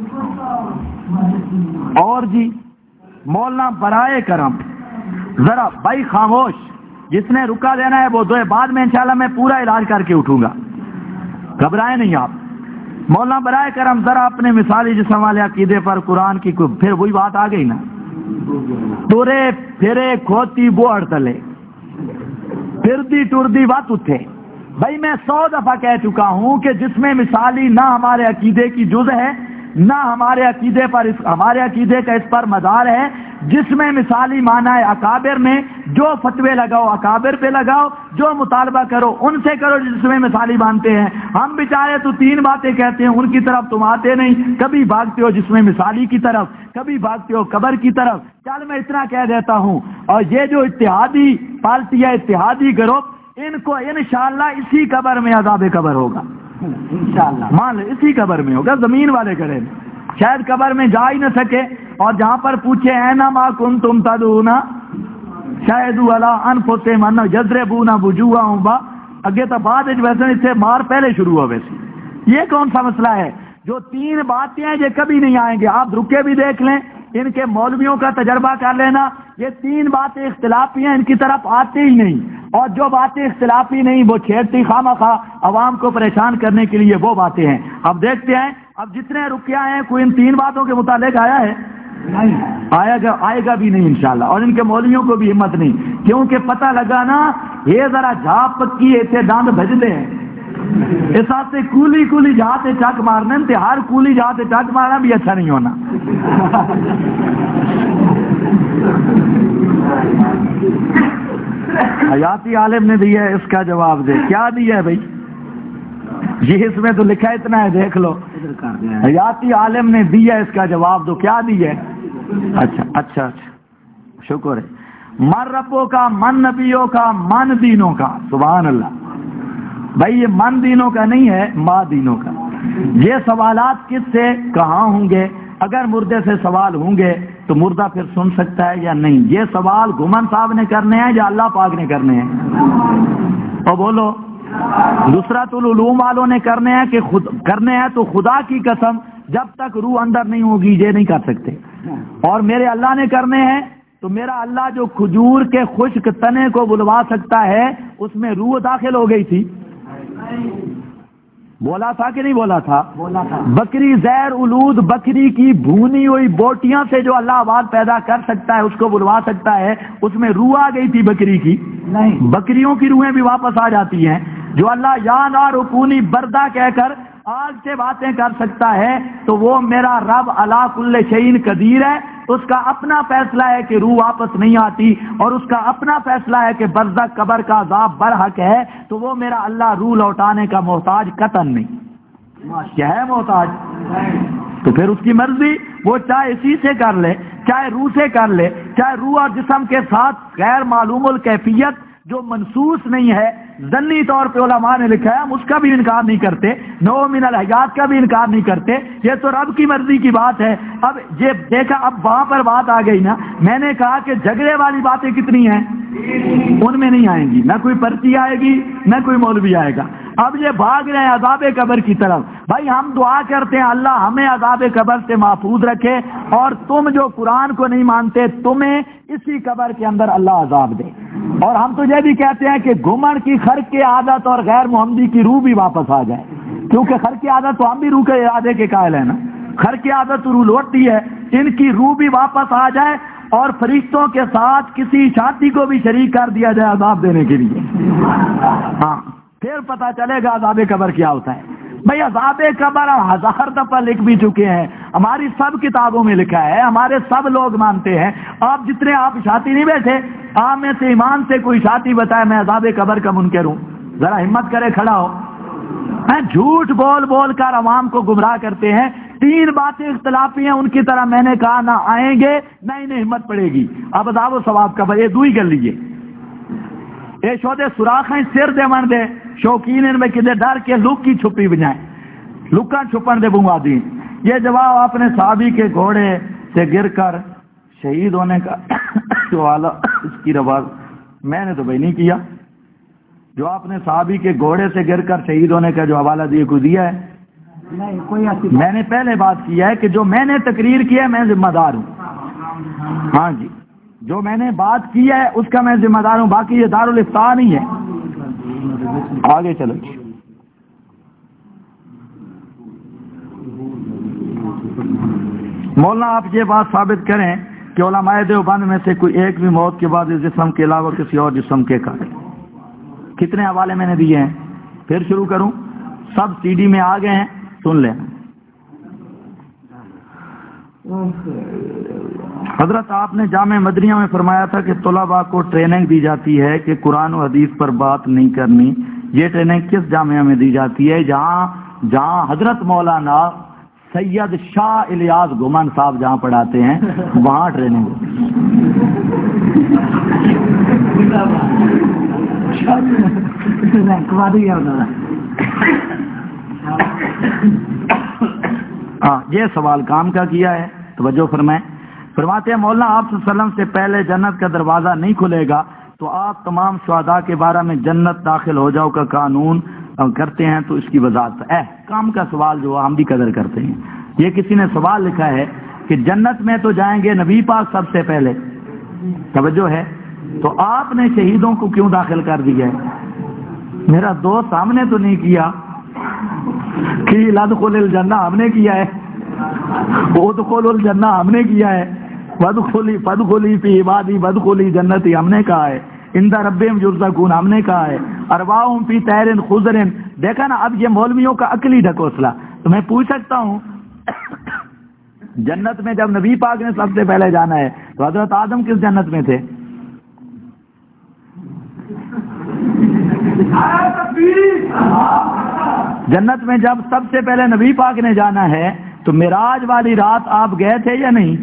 اور جی مولانا برائے کرم ذرا بھائی خاموش، جس نے رکا دینا ہے وہ دو، بعد میں انشاءاللہ میں پورا علاج کر کے اٹھوں گا، گھبرائیں نہیں آپ۔ مولانا برائے کرم ذرا اپنے مثالی جسم والے عقیدے پر قرآن کی پھر وہی بات آ گئی نا، تورے پھرے کھوتی بوڑ تلے پھردی ٹردی بات اٹھے۔ بھائی میں 100 دفعہ کہہ چکا ہوں کہ جس میں مثالی نہ ہمارے عقیدے کی جز ہے، نہ ہمارے عقیدے کا اس پر مدار ہے، جس میں مثالی معنی ہے اکابر میں، جو فتوے لگاؤ اکابر پہ لگاؤ، جو مطالبہ کرو ان سے کرو جس میں مثالی مانتے ہیں۔ ہم بیچارے تو 3 باتیں کہتے ہیں، ان کی طرف تم آتے نہیں، کبھی بھاگتے ہو جس میں مثالی کی طرف، کبھی بھاگتے ہو قبر کی طرف۔ چل میں اتنا کہہ دیتا ہوں، اور یہ جو اتحادی پارٹی ہے، اتحادی گروپ، ان کو انشاءاللہ اسی قبر میں عذاب قبر ہوگا، انشاءاللہ مان لے اسی قبر میں ہوگا، زمین والے کریں شاید قبر میں جا ہی نہ سکے، اور جہاں پر پوچھے اینما کنتم تدعون شہدوا علی انفسہم ان یضربون وجوہہم اگے تو بعد ویسے اس سے مار پہلے شروع ہو۔ ویسے یہ کون سا مسئلہ ہے؟ جو 3 باتیں ہیں یہ کبھی نہیں آئیں گے، آپ رکے بھی دیکھ لیں، ان کے مولویوں کا تجربہ کر لینا، یہ 3 باتیں اختلافی ہیں، ان کی طرف آتے ہی نہیں، اور جو باتیں اختلافی نہیں وہ چھیڑتی خواہ عوام کو پریشان کرنے کے لیے وہ باتیں ہیں۔ اب دیکھتے ہیں، اب جتنے رکیا ہیں کوئی ان 3 باتوں کے متعلق آیا ہے؟ آئے گا بھی نہیں انشاءاللہ، اور ان کے مولویوں کو بھی ہمت نہیں، کیونکہ پتہ لگا نا یہ ذرا جھاپ پکی ایسے داند بھجتے ہیں، اس سے کولی جہاں چک مارنے تے ہر کولی جہاں چک مارنا بھی اچھا نہیں ہونا۔ حیاتی عالم نے دیا ہے، اس کا جواب دے، کیا دیا ہے بھائی؟ یہ اس میں تو لکھا اتنا ہے، دیکھ لو، حیاتی عالم نے دیا، اس کا جواب دو، کیا دیا ہے؟ اچھا شکر ہے۔ من ربوں کا، من نبیوں کا، من دینوں کا، سبحان اللہ۔ بھائی یہ من دینوں کا نہیں ہے، ما دینوں کا۔ یہ سوالات کس سے کہاں ہوں گے؟ اگر مردے سے سوال ہوں گے تو مردہ پھر سن سکتا ہے یا نہیں؟ یہ سوال گھمن صاحب نے کرنے ہیں یا اللہ پاک نے کرنے ہیں؟ اور بولو، نصرت العلوم والوں نے کرنے ہیں کہ کرنے ہیں تو خدا کی قسم جب تک روح اندر نہیں ہوگی یہ نہیں کر سکتے، اور میرے اللہ نے کرنے ہیں تو میرا اللہ جو کھجور کے خشک تنے کو بلوا سکتا ہے اس میں روح داخل ہو گئی تھی، بولا تھا کہ نہیں بولا تھا؟ بکری زیر الود، بکری کی بھونی ہوئی بوٹیاں سے جو اللہ آواز پیدا کر سکتا ہے اس کو بلوا سکتا ہے، اس میں روح آ گئی تھی بکری کی؟ نہیں، بکریوں کی روحیں بھی واپس آ جاتی ہیں۔ جو اللہ یا نار کونی بردا کہہ کر آگ سے باتیں کر سکتا ہے تو وہ میرا رب علی کل شیء قدیر ہے، اس کا اپنا فیصلہ ہے کہ روح واپس نہیں آتی، اور اس کا اپنا فیصلہ ہے کہ برزخ قبر کا عذاب برحق ہے، تو وہ میرا اللہ روح لوٹانے کا محتاج قطعاً نہیں۔ کیا ہے محتاج؟ تو پھر اس کی مرضی، وہ چاہے اسی سے کر لے، چاہے روح سے کر لے، چاہے روح اور جسم کے ساتھ غیر معلوم الکیفیت جو منسوس نہیں ہے، ذنی طور پہ علماء نے لکھا ہے، ہم اس کا بھی انکار نہیں کرتے، نو من الحیات کا بھی انکار نہیں کرتے، یہ تو رب کی مرضی کی بات ہے۔ اب یہ دیکھا، اب وہاں پر بات آ گئی نا، میں نے کہا کہ جھگڑے والی باتیں کتنی ہیں، ان میں نہیں آئیں گی، نہ کوئی پرچی آئے گی نہ کوئی مولوی آئے گا۔ اب یہ بھاگ رہے ہیں عذاب قبر کی طرف، بھائی ہم دعا کرتے ہیں اللہ ہمیں عذاب قبر سے محفوظ رکھے، اور تم جو قرآن کو نہیں مانتے تمہیں اسی قبر کے اندر اللہ عذاب دے۔ اور ہم تو یہ بھی کہتے ہیں کہ گھمن کی خرق کی عادت اور غیر محمدی کی روح بھی واپس آ جائے، کیونکہ خرق کی عادت تو ہم بھی روح کے ارادے کے قائل ہیں نا، خرق کی عادت تو روح لوٹتی ہے، ان کی روح بھی واپس آ جائے، اور فرشتوں کے ساتھ کسی شادی کو بھی شریک کر دیا جائے عذاب دینے کے لیے، ہاں پھر پتہ چلے گا عذاب قبر کیا ہوتا ہے۔ بھئی عذاب قبر ہم 1000 دفعہ لکھ بھی چکے ہیں، ہماری سب کتابوں میں لکھا ہے، ہمارے سب لوگ مانتے ہیں۔ آپ جتنے آپ شاطی نہیں بیٹھے، آپ میں سے ایمان سے کوئی شاطی بتائے میں عذاب قبر کا منکر ہوں، ذرا ہمت کرے کھڑا ہو۔ جھوٹ بول بول کر عوام کو گمراہ کرتے ہیں۔ 3 باتیں اختلافی ہیں، ان کی طرح میں نے کہا نہ آئیں گے نہ انہیں ہمت پڑے گی۔ اب عذاب و ثواب کا یہ دوئی کر لیجیے۔ اے شودے سوراخیں سر دے من دے شوقین ان میں کدے ڈر کے لک کی چھپی بجائیں، لکا چھپن دے بنوا دی۔ یہ جواب اپنے صحابی کے گھوڑے سے گر کر شہید ہونے کا حوالہ اس کی رواز میں نے تو بھائی نہیں کیا، جو آپ نے صحابی کے گھوڑے سے گر کر شہید ہونے کا جو حوالہ دیے کوئی دیا ہے؟ نہیں، کوئی ایسی میں نے پہلے بات کیا ہے کہ جو میں نے تقریر کیا ہے میں ذمہ دار ہوں، ہاں جی جو میں نے بات کی ہے اس کا میں ذمہ دار ہوں، باقی یہ دارالفتاء نہیں ہے۔ آگے چلو جی۔ مولانا آپ یہ بات ثابت کریں کہ علماء دیوبند میں سے کوئی ایک بھی موت کے بعد اس جسم کے علاوہ کسی اور جسم کے قائل۔ کتنے حوالے میں نے دیے ہیں؟ پھر شروع کروں؟ سب سی ڈی میں آ گئے ہیں، سن لیں۔ حضرت آپ نے جامع مدنیہ میں فرمایا تھا کہ طلباء کو ٹریننگ دی جاتی ہے کہ قرآن و حدیث پر بات نہیں کرنی۔ یہ ٹریننگ کس جامعہ میں دی جاتی ہے؟ جہاں حضرت مولانا سید شاہ الیاس گھمن صاحب جہاں پڑھاتے ہیں وہاں ٹریننگ ہاں یہ سوال کام کا کیا ہے، توجہ فرمائیں۔ فرماتے ہیں مولانا آپ صلی اللہ علیہ وسلم سے پہلے جنت کا دروازہ نہیں کھلے گا تو آپ تمام شہداء کے بارے میں جنت داخل ہو جاؤ کا قانون کرتے ہیں، تو اس کی وضاحت کام کا سوال جو ہم بھی قدر کرتے ہیں۔ یہ کسی نے سوال لکھا ہے کہ جنت میں تو جائیں گے نبی پاک سب سے پہلے، توجہ ہے، تو آپ نے شہیدوں کو کیوں داخل کر دیا ہے؟ میرا دوست سامنے تو نہیں کیا کہ لدخل الجنہ ہم نے کیا ہے، ادخل الجنہ ہم نے کیا ہے، فدخلی فی عبادی ودخلی جنتی ہم نے کہا ہے، عند ربہم یرزقون ہم نے کہا ہے، ارواحہم فی طیر خضر۔ دیکھا نا، اب یہ مولویوں کا عقلی ڈھکوسلا۔ تو میں پوچھ سکتا ہوں جنت میں جب نبی پاک نے سب سے پہلے جانا ہے تو حضرت آدم کس جنت میں تھے؟ جنت میں جب سب سے پہلے نبی پاک نے جانا ہے تو معراج والی رات آپ گئے تھے یا نہیں؟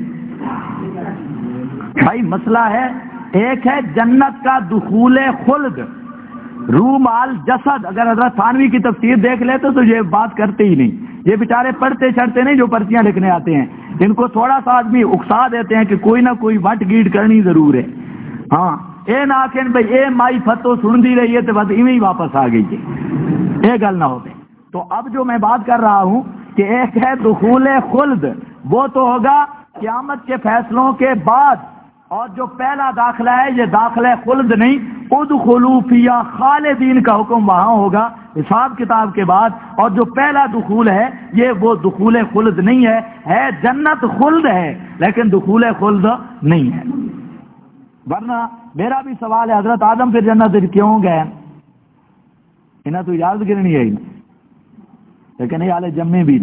بھائی مسئلہ ہے، ایک ہے جنت کا دخول خلد، روح مال جسد۔ اگر حضرت تھانوی کی تفسیر دیکھ لیتے تو یہ بات کرتے ہی نہیں، یہ بیچارے پڑھتے چڑھتے نہیں جو پرچیاں لکھنے آتے ہیں، ان کو تھوڑا سا آدمی اکسا دیتے ہیں کہ کوئی نہ کوئی وٹ گیٹ کرنی ضرور ہے۔ ہاں اے ناکن بھائی اے مائی فتو سن دی رہی ہے تو بس ایویں ہی واپس آ گئی یہ گل نہ ہوتے۔ تو اب جو میں بات کر رہا ہوں کہ ایک ہے دخول خلد، وہ تو ہوگا قیامت کے فیصلوں کے بعد، اور جو پہلا داخلہ ہے یہ داخلہ خلد نہیں، ادخلوا فیہا خالدین کا حکم وہاں ہوگا حساب کتاب کے بعد، اور جو پہلا دخول ہے یہ وہ دخول خلد نہیں ہے جنت خلد ہے لیکن دخول خلد نہیں ہے۔ ورنہ میرا بھی سوال ہے حضرت آدم پھر جنت کیوں گئے؟ انہیں تو اجازت کرنی ہے لیکن یہ آلے جمے بھی نہ،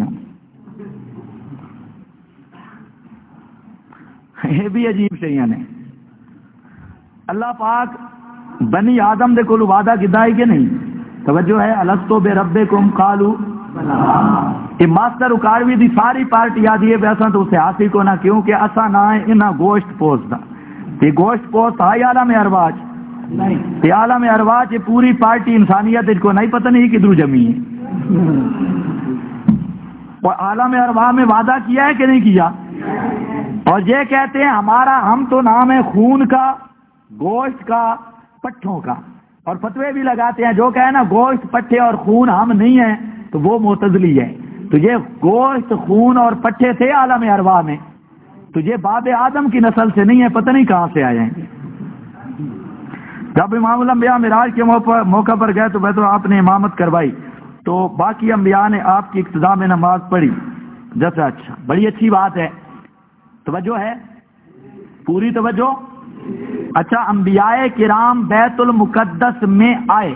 یہ بھی عجیب شیئن ہے۔ اللہ پاک بنی آدم دے کو وعدہ کیتا ہے کہ نہیں؟ توجہ ہے، الستو بے ربکم قالوا یہ ماسٹر اکاڑوی دی ساری پارٹی آدھی ہے ویسا تو اسے حاصل کو نہ، کیونکہ اسا نہ ہے انہا گوشت پوست دا، یہ گوشت پوست ہے عالم ارواج نہیں، یہ عالم ارواج یہ پوری پارٹی انسانیت اس کو نہیں پتہ نہیں کدھر جمی ہے۔ اور عالم ارواح میں وعدہ کیا ہے کہ نہیں کیا؟ اور یہ کہتے ہیں ہمارا، ہم تو نام ہے خون کا، گوشت کا، پٹھوں کا، اور فتوے بھی لگاتے ہیں جو کہے نا گوشت پٹھے اور خون ہم نہیں ہیں تو وہ معتزلی ہے۔ تو یہ گوشت خون اور پٹھے تھے عالم ارواح میں، تو یہ باب آدم کی نسل سے نہیں ہے، پتہ نہیں کہاں سے آئے ہیں۔ جب امام الانبیاء معراج کے موقع پر گئے تو بیت آپ نے امامت کروائی تو باقی انبیاء نے آپ کی اقتداء میں نماز پڑھی، جیسا اچھا، بڑی اچھی بات ہے، توجہ ہے۔ پوری توجہ. اچھا انبیاء کرام بیت المقدس میں آئے,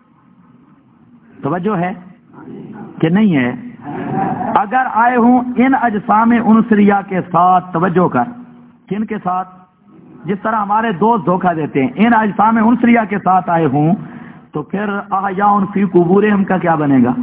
توجہ ہے کہ نہیں ہے؟ اگر آئے ہوں ان اجسام عنصریہ کے ساتھ, توجہ کر, کن کے ساتھ؟ جس طرح ہمارے دوست دھوکہ دیتے ہیں, ان اجسام عنصریہ کے ساتھ آئے ہوں تو پھر احیاء فی قبورہم کا کیا بنے گا؟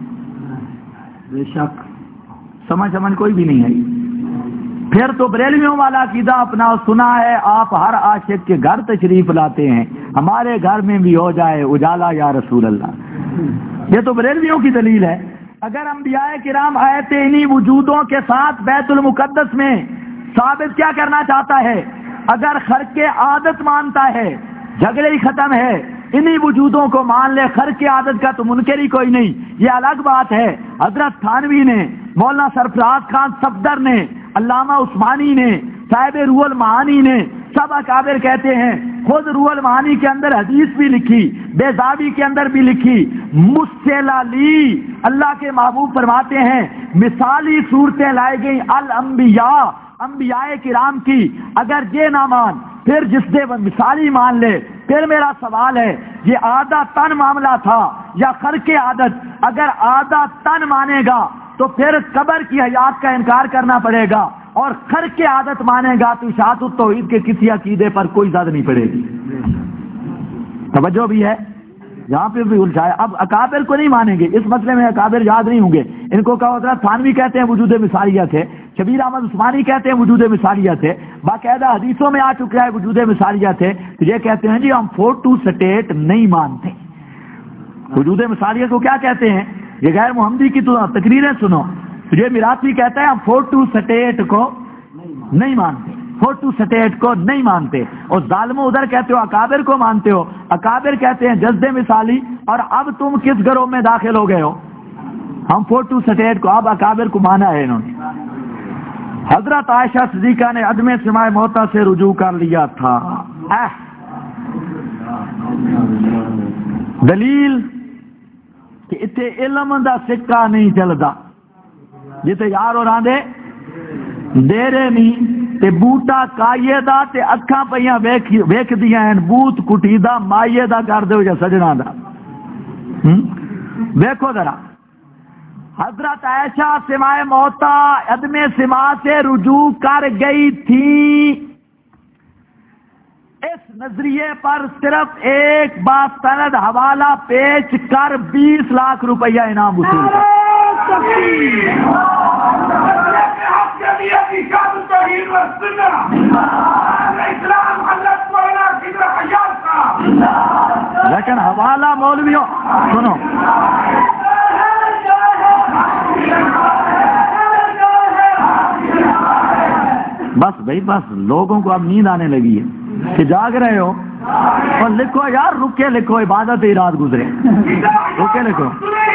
بے شک سمجھ کوئی بھی نہیں ہے. پھر تو بریلویوں والا عقیدہ اپنا سنا ہے, آپ ہر عاشق کے گھر تشریف لاتے ہیں, ہمارے گھر میں بھی ہو جائے اجالا یا رسول اللہ. یہ تو بریلویوں کی دلیل ہے. اگر انبیاء کرام آئے تھے انہی وجودوں کے ساتھ بیت المقدس میں, ثابت کیا کرنا چاہتا ہے؟ اگر خرق عادت مانتا ہے جھگڑے ہی ختم ہے, انہی وجودوں کو مان لے, خرق عادت کا تو منکر ہی کوئی نہیں. یہ الگ بات ہے. حضرت تھانوی نے, مولانا سرفراز خان صفدر نے, علامہ عثمانی نے, صاحب روح المعانی نے, سب اکابر کہتے ہیں. خود روح المعانی کے اندر حدیث بھی لکھی, بیضاوی کے اندر بھی لکھی. مجھ سے لالی اللہ کے محبوب فرماتے ہیں مثالی صورتیں لائی گئی الانبیاء, انبیاء کرام کی. اگر یہ نہ مان پھر جس دے مثالی مان لے. پھر میرا سوال ہے, یہ آدھا تن معاملہ تھا یا خرق عادت؟ اگر آدھا تن مانے گا تو پھر قبر کی حیات کا انکار کرنا پڑے گا, اور خرق عادت مانے گا تو اشاعت التوحید کے کسی عقیدے پر کوئی زد نہیں پڑے گی. توجہ بھی ہے, یہاں پہ بھی الجھایا. اب اکابر کو نہیں مانیں گے, اس مسئلے میں اکابر یاد نہیں ہوں گے. ان کو کہا حضرت تھانوی کہتے ہیں وجود مثالیت ہے, شبیر احمد عثمانی کہتے ہیں وجود مثالیت ہے, باقاعدہ حدیثوں میں آ چکا ہے وجود مثالیت ہے. تو یہ کہتے ہیں جی ہم 4 اسٹیٹ نہیں مانتے. وجود مثالیت کو کیا کہتے ہیں؟ یہ غیر محمدی کی تو تقریریں سنو. یہ میراثی کہتا ہے ہم 4 اسٹیٹ کو نہیں مانتے, 4 اسٹیٹ کو نہیں مانتے. اور ظالموں ادھر کہتے ہو اکابر کو مانتے ہو. اکابر کہتے ہیں جزد مثالی, اور اب تم کس گروہ میں داخل ہو گئے ہو؟ ہم 4 اسٹیٹ کو, اب اکابر کو مانا ہے انہوں نے. حضرت عائشہ صدیقہ نے عدم سماع موتا سے رجوع کر لیا تھا. دلیل کہ اتنے علم دا سکہ نہیں چلتا, جتے یار اور آندے دیرے نہیں تے بوٹا کائیے دا تے اکھاں پہیاں ویکھ دیاں ہیں, بوت کٹی دا مائیے دا کر دے یا سجنا دا. دیکھو ذرا, حضرت عائشہ سماع موتا عدم سماع سے رجوع کر گئی تھی. اس نظریے پر صرف ایک باستند حوالہ پیش کر 20 لاکھ روپیہ انعام وصول کر. لیکن حوالہ مولویوں سنو, بس بھائی بس, لوگوں کو اب نیند آنے لگی ہے کہ جاگ رہے ہو, اور لکھو یار, رک کے لکھو, عبادت ہی رات گزرے, رک کے لکھو.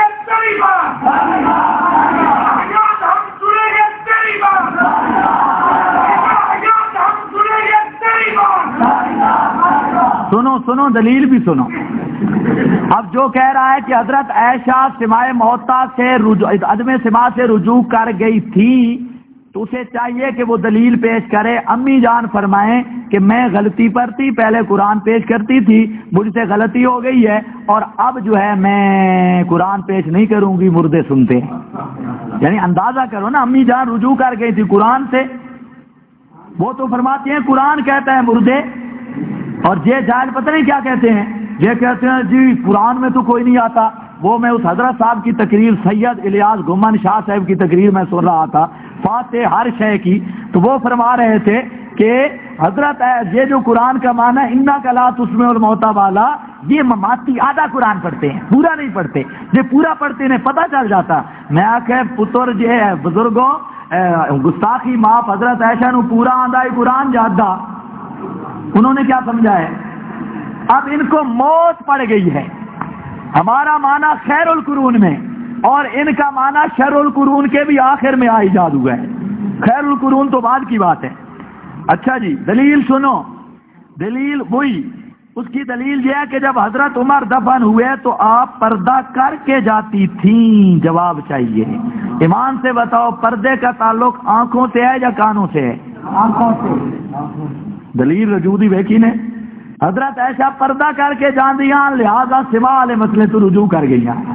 سنو سنو دلیل بھی سنو. اب جو کہہ رہا ہے کہ حضرت عائشہ سماع موتا سے عدم سماع سے رجوع کر گئی تھی, تو اسے چاہیے کہ وہ دلیل پیش کرے. امی جان فرمائیں کہ میں غلطی پر تھی, پہلے قرآن پیش کرتی تھی, مجھ سے غلطی ہو گئی ہے, اور اب جو ہے میں قرآن پیش نہیں کروں گی, مردے سنتے ہیں. یعنی اندازہ کرو نا, امی جان رجوع کر گئی تھی قرآن سے, وہ تو فرماتی ہیں قرآن کہتا ہے مردے, اور یہ جاہل پتہ نہیں کیا کہتے ہیں, یہ کہتے ہیں جی قرآن میں تو کوئی نہیں آتا. وہ میں اس حضرت صاحب کی تقریر, سید الیاس گھمن شاہ صاحب کی تقریر میں سن رہا تھا, فاتح ہر شے کی, تو وہ فرما رہے تھے کہ حضرت یہ جو قرآن کا معنی ہے انا کا لا تسمع الموتى والا, یہ مماتی آدھا قرآن پڑھتے ہیں, پورا نہیں پڑھتے. یہ پورا پڑھتے انہیں پتہ چل جاتا. میں آخر پتر جو ہے بزرگوں گستاخی معاف, حضرت عائشہ نو پورا آندھا ہی قرآن جادا, انہوں نے کیا سمجھا ہے؟ اب ان کو موت پڑ گئی ہے. ہمارا معنی خیر القرون میں, اور ان کا معنی شر القرون کے بھی آخر میں ایجاد ہوا ہے. خیر القرون تو بعد کی بات ہے. اچھا جی, دلیل سنو. دلیل وہی, اس کی دلیل یہ ہے کہ جب حضرت عمر دفن ہوئے تو آپ پردہ کر کے جاتی تھیں. جواب چاہیے, ایمان سے بتاؤ, پردے کا تعلق آنکھوں سے ہے یا کانوں سے ہے؟ آنکھوں سے. دلیل رجوع دی ویکھی نے حضرت عائشہ پردہ کر کے جان دیاں لہذا سوا والے مسئلے تو رجوع کر گئی ہیں.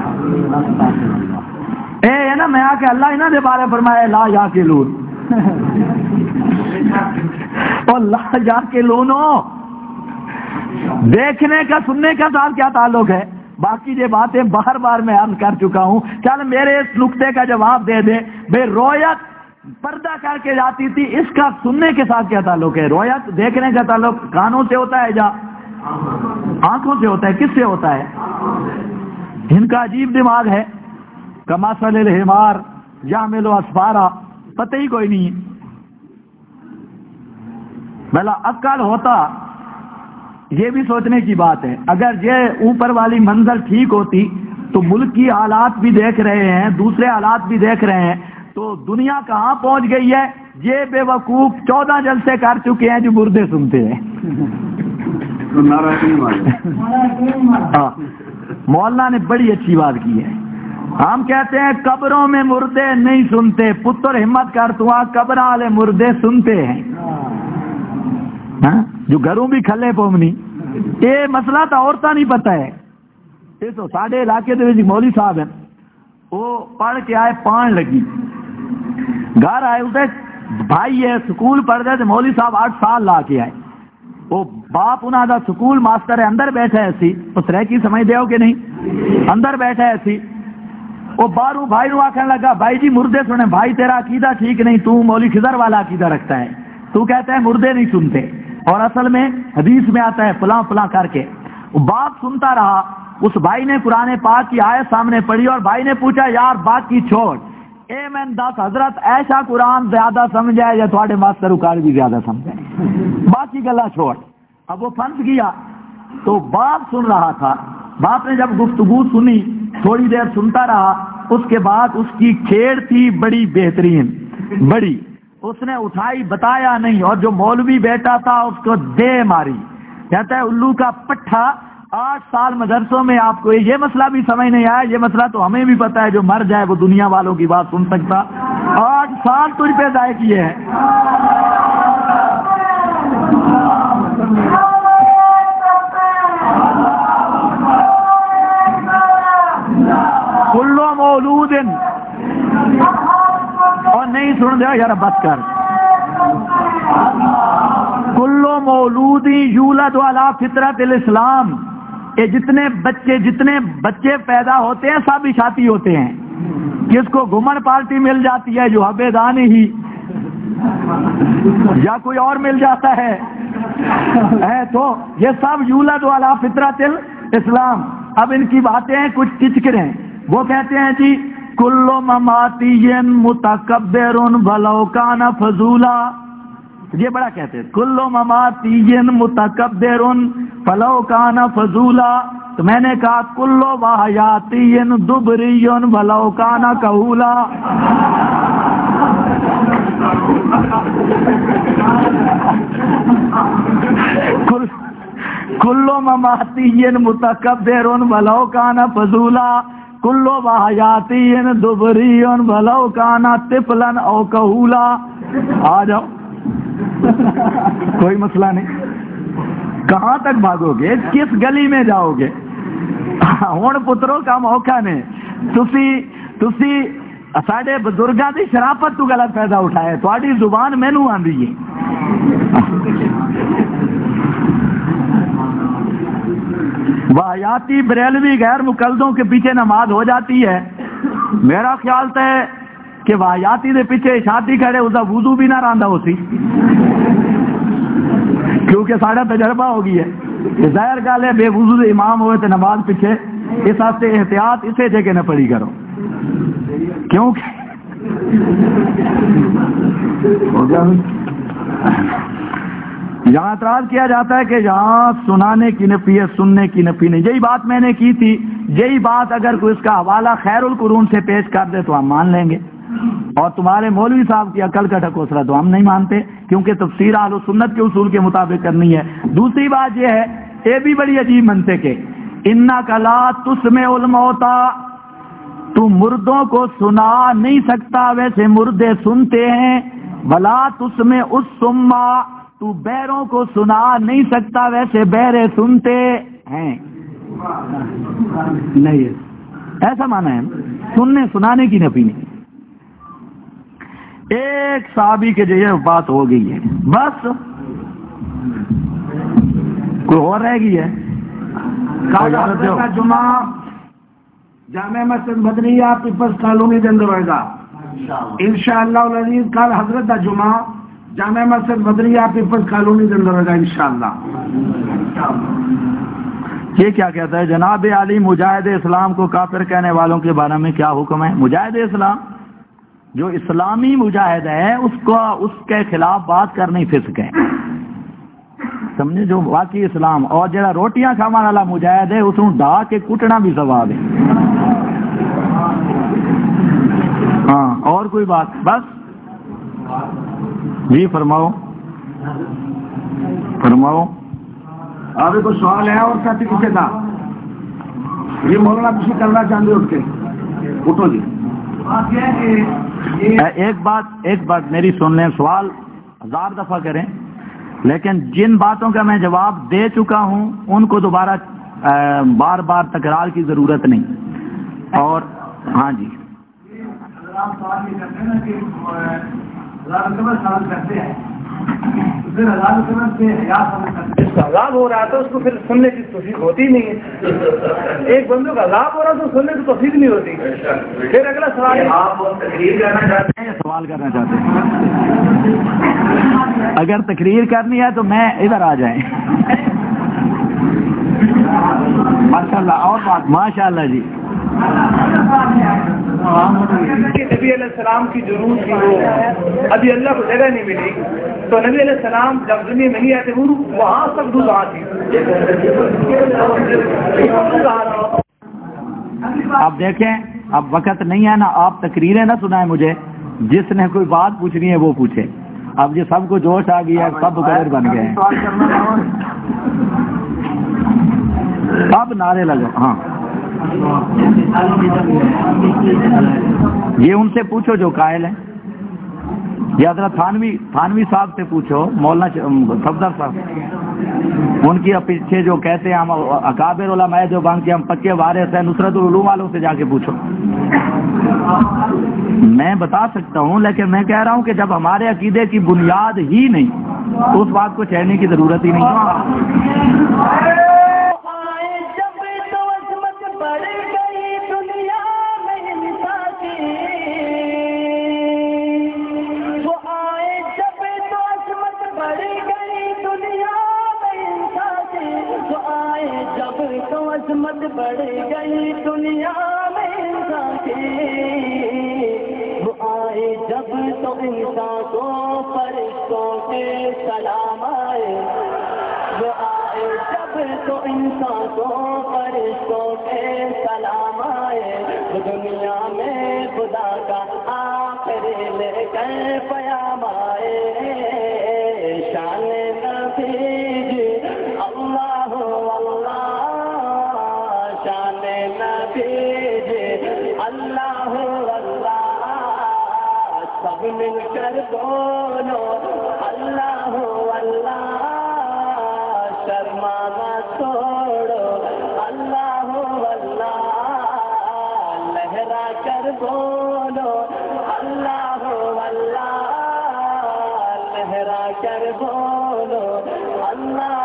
اے ہے نا میں آ کے اللہ انہاں دے بارے فرمایا لا یا کے لون اور لا یا کے لونو دیکھنے کا سننے کا ساتھ کیا تعلق ہے؟ باقی یہ باتیں بار بار میں عرض کر چکا ہوں. چل میرے اس نقطے کا جواب دے دے. بے رویت پردہ کر کے جاتی تھی اس کا سننے کے ساتھ کیا تعلق ہے؟ رویت دیکھنے کا تعلق کانوں سے ہوتا ہے یا آنکھوں سے ہوتا ہے؟ کس سے ہوتا ہے؟ ان کا عجیب دماغ ہے. کماسل الحمار یحمل اسفارا پتہ ہی کوئی نہیں. بھلا عقل ہوتا یہ بھی سوچنے کی بات ہے. اگر یہ اوپر والی منزل ٹھیک ہوتی تو ملک کی حالات بھی دیکھ رہے ہیں دوسرے حالات بھی دیکھ رہے ہیں تو دنیا کہاں پہنچ گئی ہے. یہ بے وقوف 14 جلسے کر چکے ہیں جو مردے سنتے ہیں. مولانا نے بڑی اچھی بات کی ہے. ہم کہتے ہیں قبروں میں مردے نہیں سنتے. پتر ہمت کر تو قبر والے مردے سنتے ہیں. جو گھروں بھی کھلے پومنی یہ مسئلہ تو عورتیں نہیں پتہ ہے. یہ تو ساڈے علاقے دے وچ مولوی صاحب ہیں وہ پڑھ کے آئے پان لگی گھر آئے اسے بھائی ہے سکول پڑھتے تھے مولوی صاحب 8 سال لا کے آئے. وہ باپ انہاں دا سکول ماسٹر ہے اندر بیٹھا ہے سی پترے کی سمجھ دے ہو کہ نہیں اندر بیٹھا ہے سی. وہ باہروں بھائی نو آخر لگا بھائی جی مردے سنے. بھائی تیرا عقیدہ ٹھیک نہیں تو مولوی خضر والا عقیدہ رکھتا ہے. تو کہتا ہے مردے نہیں سنتے اور اصل میں حدیث میں آتا ہے فلاں فلاں کر کے. باپ سنتا رہا. اس بھائی نے قرآن پاک کی آیت سامنے پڑھی اور بھائی نے پوچھا یار بات کی چھوڑ اے میں 10 حضرت ایسا قرآن زیادہ سمجھا ہے یا تھوڑے ماسٹر اکار بھی زیادہ سمجھا ہے باقی گلا چھوڑ. اب وہ پھنس گیا تو باپ سن رہا تھا. باپ نے جب گفتگو سنی تھوڑی دیر سنتا رہا. اس کے بعد اس کی کھیڑ تھی بڑی بہترین بڑی. اس نے اٹھائی بتایا نہیں اور جو مولوی بیٹا تھا اس کو دے ماری. کہتا ہے الو کا پٹھا 8 سال مدرسوں میں آپ کو یہ مسئلہ بھی سمجھ نہیں آیا. یہ مسئلہ تو ہمیں بھی پتا ہے جو مر جائے وہ دنیا والوں کی بات سن سکتا. 8 سال تجھ پہ ضائع کیے ہیں. کلو مولود اور نہیں سن دیا یار بس کر. کلو مولود یولد علی فطرت الاسلام. یہ جتنے بچے پیدا ہوتے ہیں سب اشاعتی ہوتے ہیں. کس کو گھمن پارٹی مل جاتی ہے جو حبیدانی ہی یا کوئی اور مل جاتا ہے تو یہ سب یولد علی فطرت الاسلام. اب ان کی باتیں کچھ کچکریں. وہ کہتے ہیں جی کلو مماتی متکبر ولو کان فضولا. یہ بڑا کہتے ہیں کلو مماتی متکبر فلو کان فضولا. تو میں نے کہا کلو وحیاتی دبری ولو کان کہولا. کلو مماتی متکبر ولو کان فضولا. کلو وحیاتی دبری ولو کان طفلا او کہولا. آ جاؤ کوئی مسئلہ نہیں. کہاں تک بھاگو گے کس گلی میں جاؤ گے. ہوں پتروں کا موقع نے تسی ساڈے بزرگاں دی شرافت تو غلط فائدہ اٹھایا. تھوڑی زبان مینوں آندی ہے. واحیاتی بریلوی غیر مقلدوں کے پیچھے نماز ہو جاتی ہے. میرا خیال تھا کہ واحیاتی دے پیچھے شادی کھڑے اس کا وضو بھی نہ راندا ہو سی کیونکہ سارا تجربہ ہو گئی ہے. ظاہر گل ہے بے وضو دے امام ہوئے تو نماز پیچھے اس واسطے احتیاط اسے جگہ نہ پڑی کرو کیونکہ یہاں اعتراض کیا جاتا ہے کہ یہاں سنانے کی نفی ہے سننے کی نفی نہیں. یہی بات میں نے کی تھی. یہی بات اگر کوئی اس کا حوالہ خیر القرون سے پیش کر دے تو ہم مان لیں گے اور تمہارے مولوی صاحب کی عقل کا ٹھکوسرا تو ہم نہیں مانتے کیونکہ تفسیر اہل سنت کے اصول کے مطابق کرنی ہے. دوسری بات یہ ہے یہ بھی بڑی عجیب منطق ہے. انک لا تسمع الموتى تو مردوں کو سنا نہیں سکتا ویسے مردے سنتے ہیں. ولا تسمع الصما، تو بہروں کو سنا نہیں سکتا ویسے بہرے سنتے ہیں. نہیں ایسا مانا ہے سننے سنانے کی نفی نہیں. ایک صحابی کے جو یہ بات ہو گئی ہے بس، کوئی اور رہ گئی ہے. کا جمعہ جامع مسجد مدنیہ پیپلز کالونی کے اندر ہوئے گا انشاءاللہ العزیز. کل حضرت کا جمعہ جامع مسجد مدنیہ پیپلز کالونی کے اندر ہوئے گا انشاءاللہ. یہ کیا کہتا ہے جناب علی مجاہد اسلام کو کافر کہنے والوں کے بارے میں کیا حکم ہے؟ مجاہد اسلام جو اسلامی مجاہد ہے اس کے خلاف بات کرنی فسق ہے، سمجھے. جو واقعی اسلام اور جڑا روٹیاں کھانے والا مجاہد ہے اس کو ڈھا کے کٹنا بھی ثواب ہے. ہاں اور کوئی بات؟ بس جی فرماؤ. ابھی کوئی سوال ہے اور ساتھی کسی کا؟ یہ مولانا کسی کرنا چاہتے اٹھ کے اٹھو جی. ایک بات میری سن لیں. سوال 1000 دفعہ کریں لیکن جن باتوں کا میں جواب دے چکا ہوں ان کو دوبارہ بار بار تکرار کی ضرورت نہیں. اور ہاں جی جس کا عذاب ہو رہا تھا اس کو پھر سننے کی توفیق ہوتی نہیں ہے. ایک بندوں کا عذاب ہو رہا تو سننے کی توفیق نہیں ہوتی. پھر اگلا سوال ہے آپ تقریر کرنا چاہتے ہیں یا سوال کرنا چاہتے ہیں؟ اگر تقریر کرنی ہے تو میں ادھر آ جائیں. ماشاء اللہ. اور بات ماشاء اللہ جی. نبی علیہ السلام کی ضرورت تھی وہ ابھی اللہ کو جگہ نہیں ملی تو نبی علیہ السلام جب دنیا میں نہیں آتے وہاں سب دودھ آتی. آپ دیکھیں اب وقت نہیں ہے نا، آپ تقریریں نہ سنائیں مجھے. جس نے کوئی بات پوچھنی ہے وہ پوچھے. اب یہ سب کو جوش آ گیا ہے، سب مقرر بن گئے ہیں. اب نعرے لگو. ہاں یہ ان سے پوچھو جو قائل ہیں. یہ حضرت تھانوی صاحب سے پوچھو، مولانا صفدر صاحب ان کی پیچھے جو کہتے ہیں ہم اکابر علماء دیوبند کے ہم پکے وارث ہیں، نصرت العلوم والوں سے جا کے پوچھو. میں بتا سکتا ہوں لیکن میں کہہ رہا ہوں کہ جب ہمارے عقیدے کی بنیاد ہی نہیں تو اس بات کو چھیڑنے کی ضرورت ہی نہیں. عظمت بڑھ گئی دنیا میں انسان کی، وہ آئے جب تو انسان کو فرشتوں کے سلام آئے، وہ آئے جب تو انسان کو فرشتوں کے سلام آئے، وہ دنیا میں خدا کا آخر لے کر پیام آئے. شان نبی جی اللہ اللہ، اللہ اللہ، سب مل کر بولو اللہ اللہ، شرما نہ چھوڑو اللہ اللہ، لہرا کر بولو اللہ اللہ، لہرا کر بولو اللہ